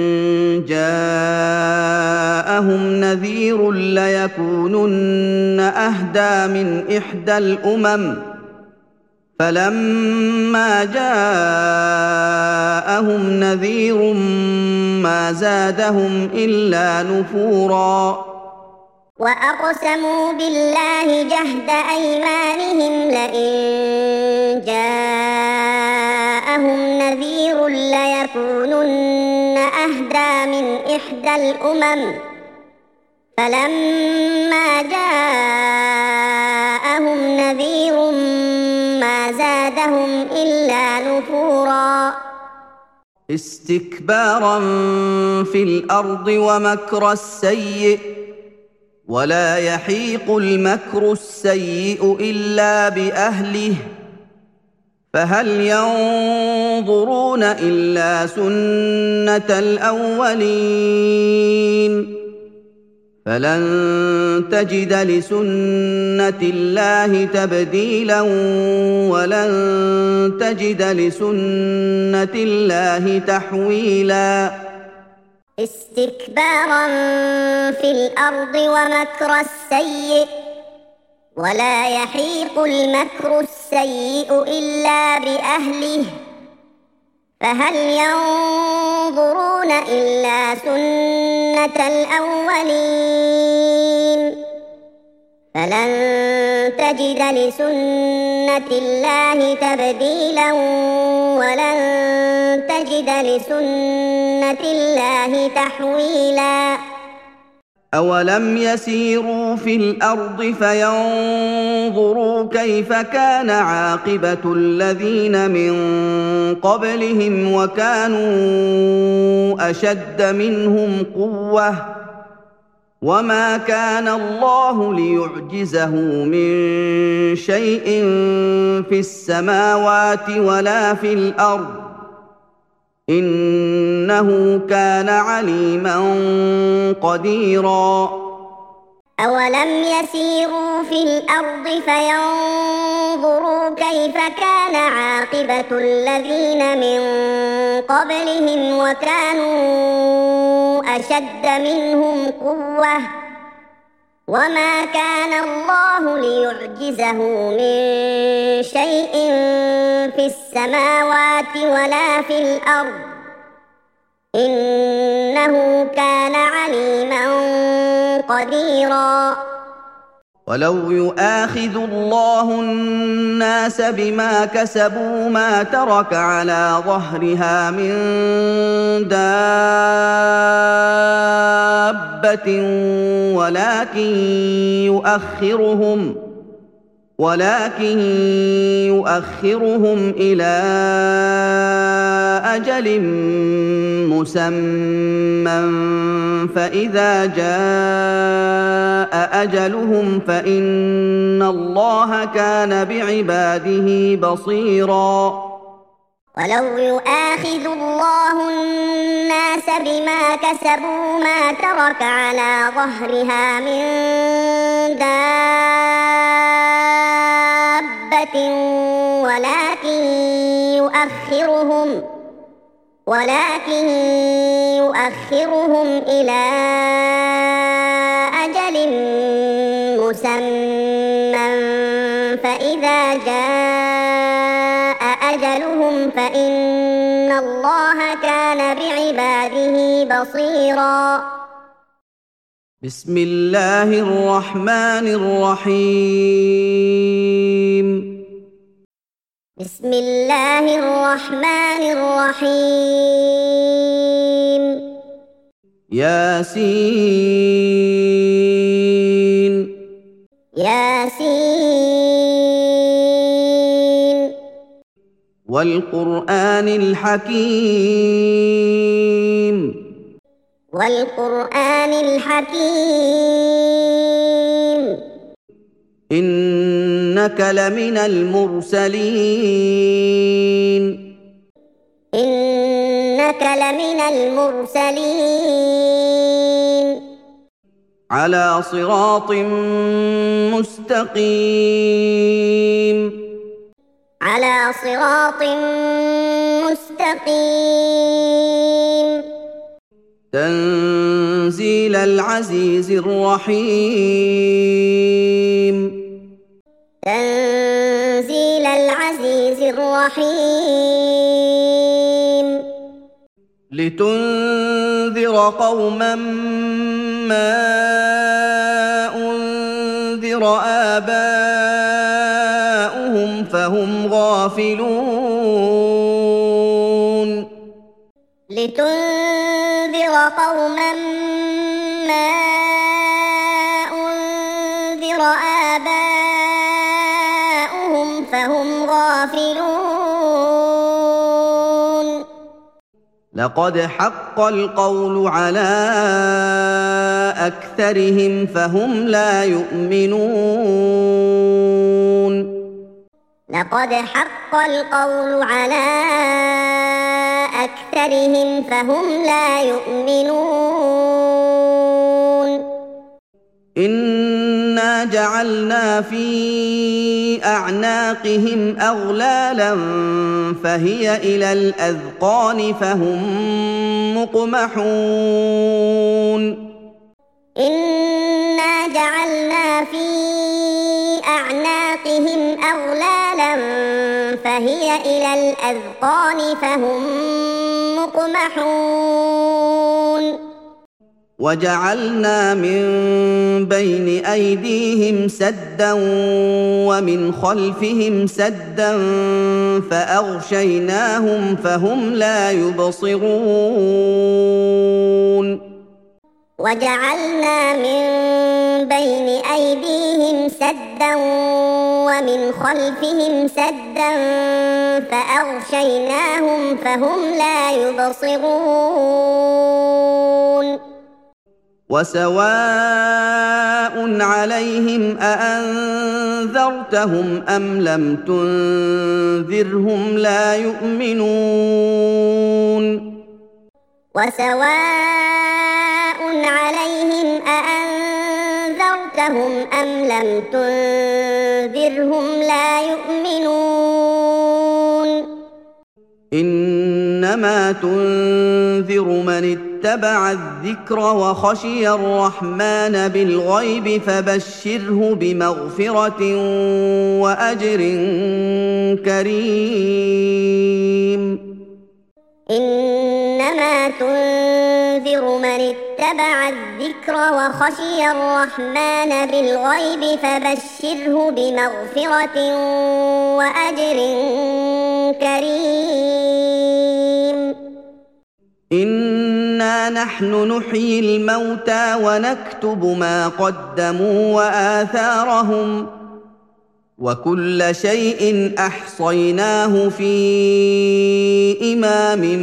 جاءهم نذير ليكونن أهدى من إحدى الأمم فلما جاءهم نذير ما زادهم إلا نفورا وأقسموا بالله جهد أيمانهم لئن جاءهم نذير ليكونن أهدى من إحدى الأمم فلما جاءهم نذير ما زادهم إلا نفورا استكبارا في الأرض ومكر السيئ ولا يحيق المكر السيئ إلا بأهله فهل ينظرون إلا سنة الأولين فلن تجد لسنة الله تبديلا ولن تجد لسنة الله تحويلا استكبارا في الأرض ومكر السيئ ولا يحيق المكر السيئ إلا بأهله فهل ينظرون إلا سنة الأولين فلن تجد لسنة الله تبديلا ولن تجد لسنة الله تحويلا أولم يسيروا في الأرض فينظروا كيف كان عاقبة الذين من قبلهم وكانوا أشد منهم قوة وما كان الله ليعجزه من شيء في السماوات ولا في الأرض إنه كان عليما قديرا أولم يسيروا في الأرض فينظروا كيف كان عاقبة الذين من قبلهم وكانوا أشد منهم قوة وما كان الله ليعجزه من شيء في السماوات ولا في الأرض إنه كان عليما قديرا. ولو يؤاخذ الله الناس بما كسبوا ما ترك على ظهرها من دابة ولكن يؤخرهم ولكن يؤخرهم إلى أجل مسمى فإذا جاء أجلهم فإن الله كان بعباده بصيرا. ولو يؤاخذ الله الناس بما كسبوا ما ترك على ظهرها من دابة ولكن يؤخرهم ولكن يؤخرهم إلى أجل مسمى فإذا جاء أجلهم فإن الله كان بعباده بصيرا. بسم الله الرحمن الرحيم. بسم الله الرحمن الرحيم. ياسين ياسين والقرآن الحكيم والقرآن الحكيم إنك لمن المرسلين إنك لمن المرسلين على صراط مستقيم على صراط مستقيم تنزيل العزيز الرحيم تنزيل العزيز الرحيم لتنذر قوما ما أنذر آباؤهم فهم غافلون لتنذر قوما ما أنذر آباؤهم فهم غافلون لقد حق القول على أكثرهم فهم لا يؤمنون لقد حق القول على أكثرهم فهم لا يؤمنون إنا جعلنا في أعناقهم أغلالا فهي إلى الأذقان فهم مقمحون إنا جعلنا في أعناقهم أغلالا فهي إلى الأذقان فهم مقمحون وجعلنا من بين أيديهم سدا ومن خلفهم سدا فأغشيناهم فهم لا يبصرون وجعلنا من بين أيديهم سدا ومن خلفهم سدا فأغشيناهم فهم لا يبصرون وسواء عليهم أأنذرتهم أم لم تنذرهم لا يؤمنون وسواء عليهم أأنذرتهم أنذرتهم أم لم تنذرهم لا يؤمنون إنما تنذر من اتبع الذكر وخشي الرحمن بالغيب فبشره بمغفرة وأجر كريم إنما تنذر من اتبع الذكر وخشي الرحمن بالغيب فبشره بمغفرة وأجر كريم إنا نحن نحيي الموتى ونكتب ما قدموا وآثارهم وكل شيء أحصيناه في إمام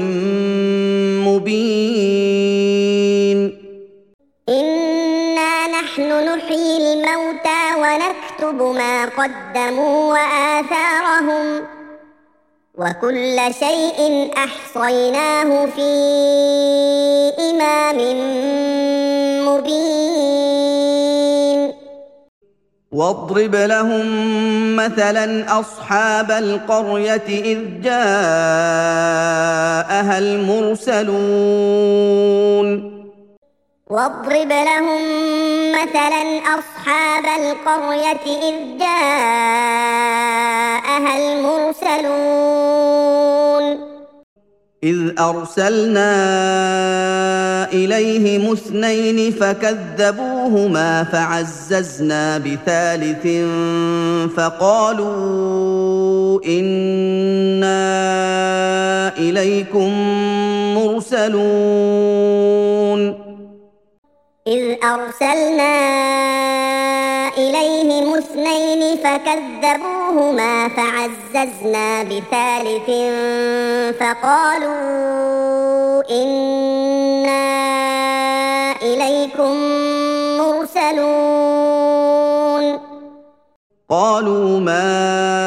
مبين إنا نحن نحيي الموتى ونكتب ما قدموا وآثارهم وكل شيء أحصيناه في إمام مبين واضرب لهم مثلا أصحاب القرية إذ جاءها المرسلون واضرب لهم مثلا أصحاب القرية إذ جاءها المرسلون إذ أرسلنا إليهم اثنين فكذبوهما فعززنا بثالث فقالوا إنا إليكم مرسلون إذ أرسلنا إليهم اثنين فكذبوهما فعززنا بثالث فقالوا إنا إليكم مرسلون قالوا ما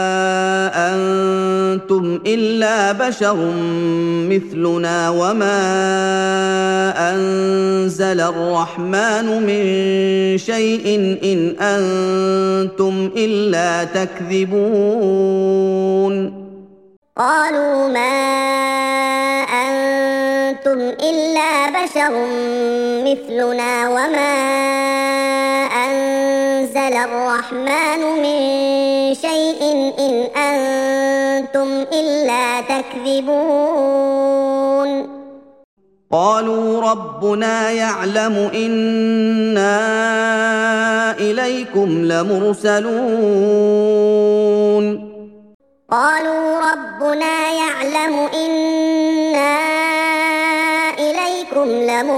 أنتم إلا بشر مثلنا وما أنزل الرحمن من شيء إن أنتم إلا تكذبون قالوا ما أنتم إلا بشر مثلنا وما أنزل الرحمن من شيء إن أنتم إلا تكذبون قالوا ربنا يعلم إنا إليكم لمرسلون قالوا ربنا يعلم إنا إليكم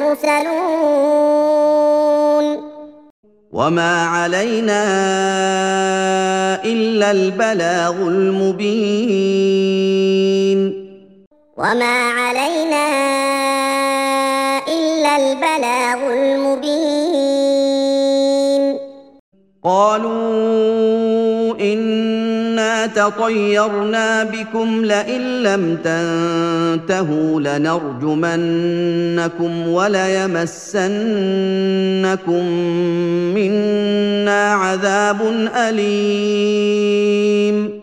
لمرسلون وما علينا إلا البلاغ المبين وما علينا إلا البلاغ المبين قالوا إنا تطيرنا بكم لئن لم تنتهوا لنرجمنكم وليمسنكم منا عذاب أليم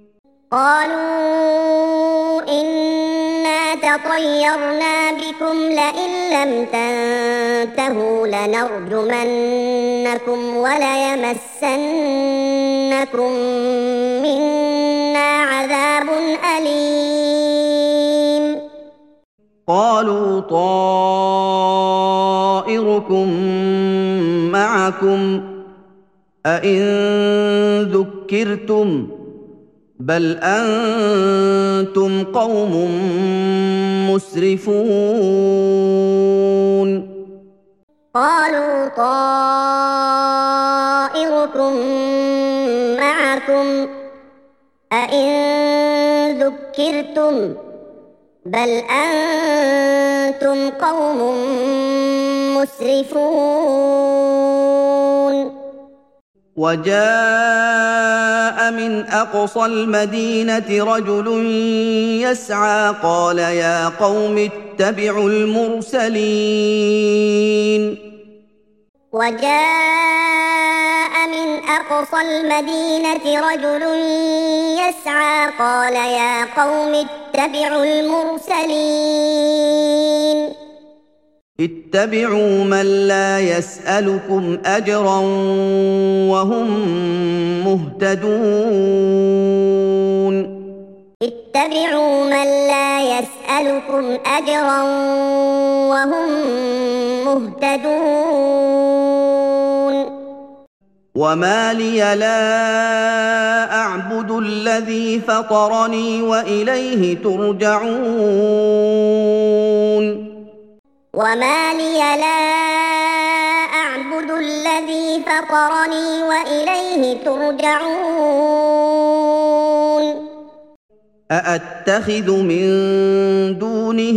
قالوا إنا تطيرنا بكم لئن لم تنتهوا لنرجمنكم وليمسنكم منا عذاب أليم قالوا طائركم معكم أئن ذكرتم بل أنتم قوم مسرفون قالوا طائركم معكم أئن ذكرتم بل أنتم قوم مسرفون وجاء من أقصى المدينة رجل يسعى قال يا قوم اتبعوا المرسلين وجاء من أقصى المدينة رجل يسعى قال يا قوم اتبعوا المرسلين اتبعوا من لا يسألكم أجرا وهم مهتدون اتبعوا من لا يسألكم أجرا وهم مهتدون وما لي لا أعبد الذي فطرني وإليه ترجعون وما لي لا أعبد الذي فطرني وإليه ترجعون أأتخذ من دونه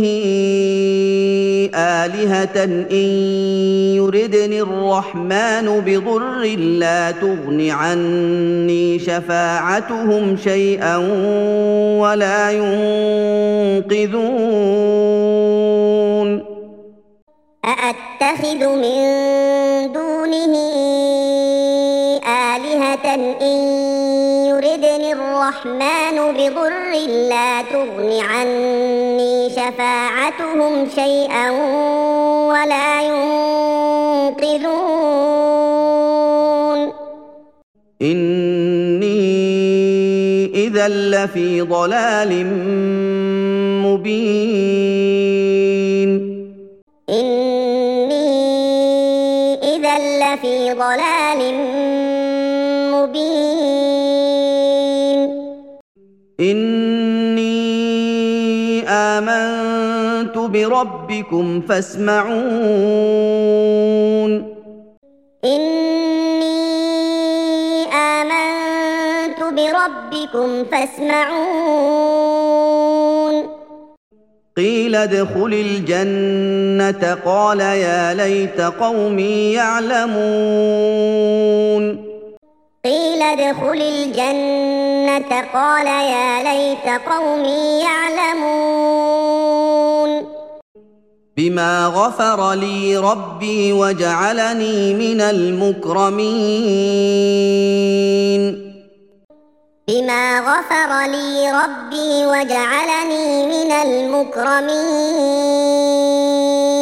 آلهة إن يردني الرحمن بضر لا تغن عني شفاعتهم شيئا ولا ينقذون أأتخذ من دونه آلهة إن يردني الرحمن بضر لا تغن عني شفاعتهم شيئا ولا ينقذون إني إذا لفي ضلال مبين إني إذا لفي ضلال مبين إني آمنت بربكم فاسمعون إني آمنت بربكم فاسمعون قيل ادخل الجنة قال يا ليت قومي يعلمون قيل ادخل الجنة قال يا ليت قومي يعلمون بما غفر لي ربي وجعلني من المكرمين بما غفر لي ربي وجعلني من المكرمين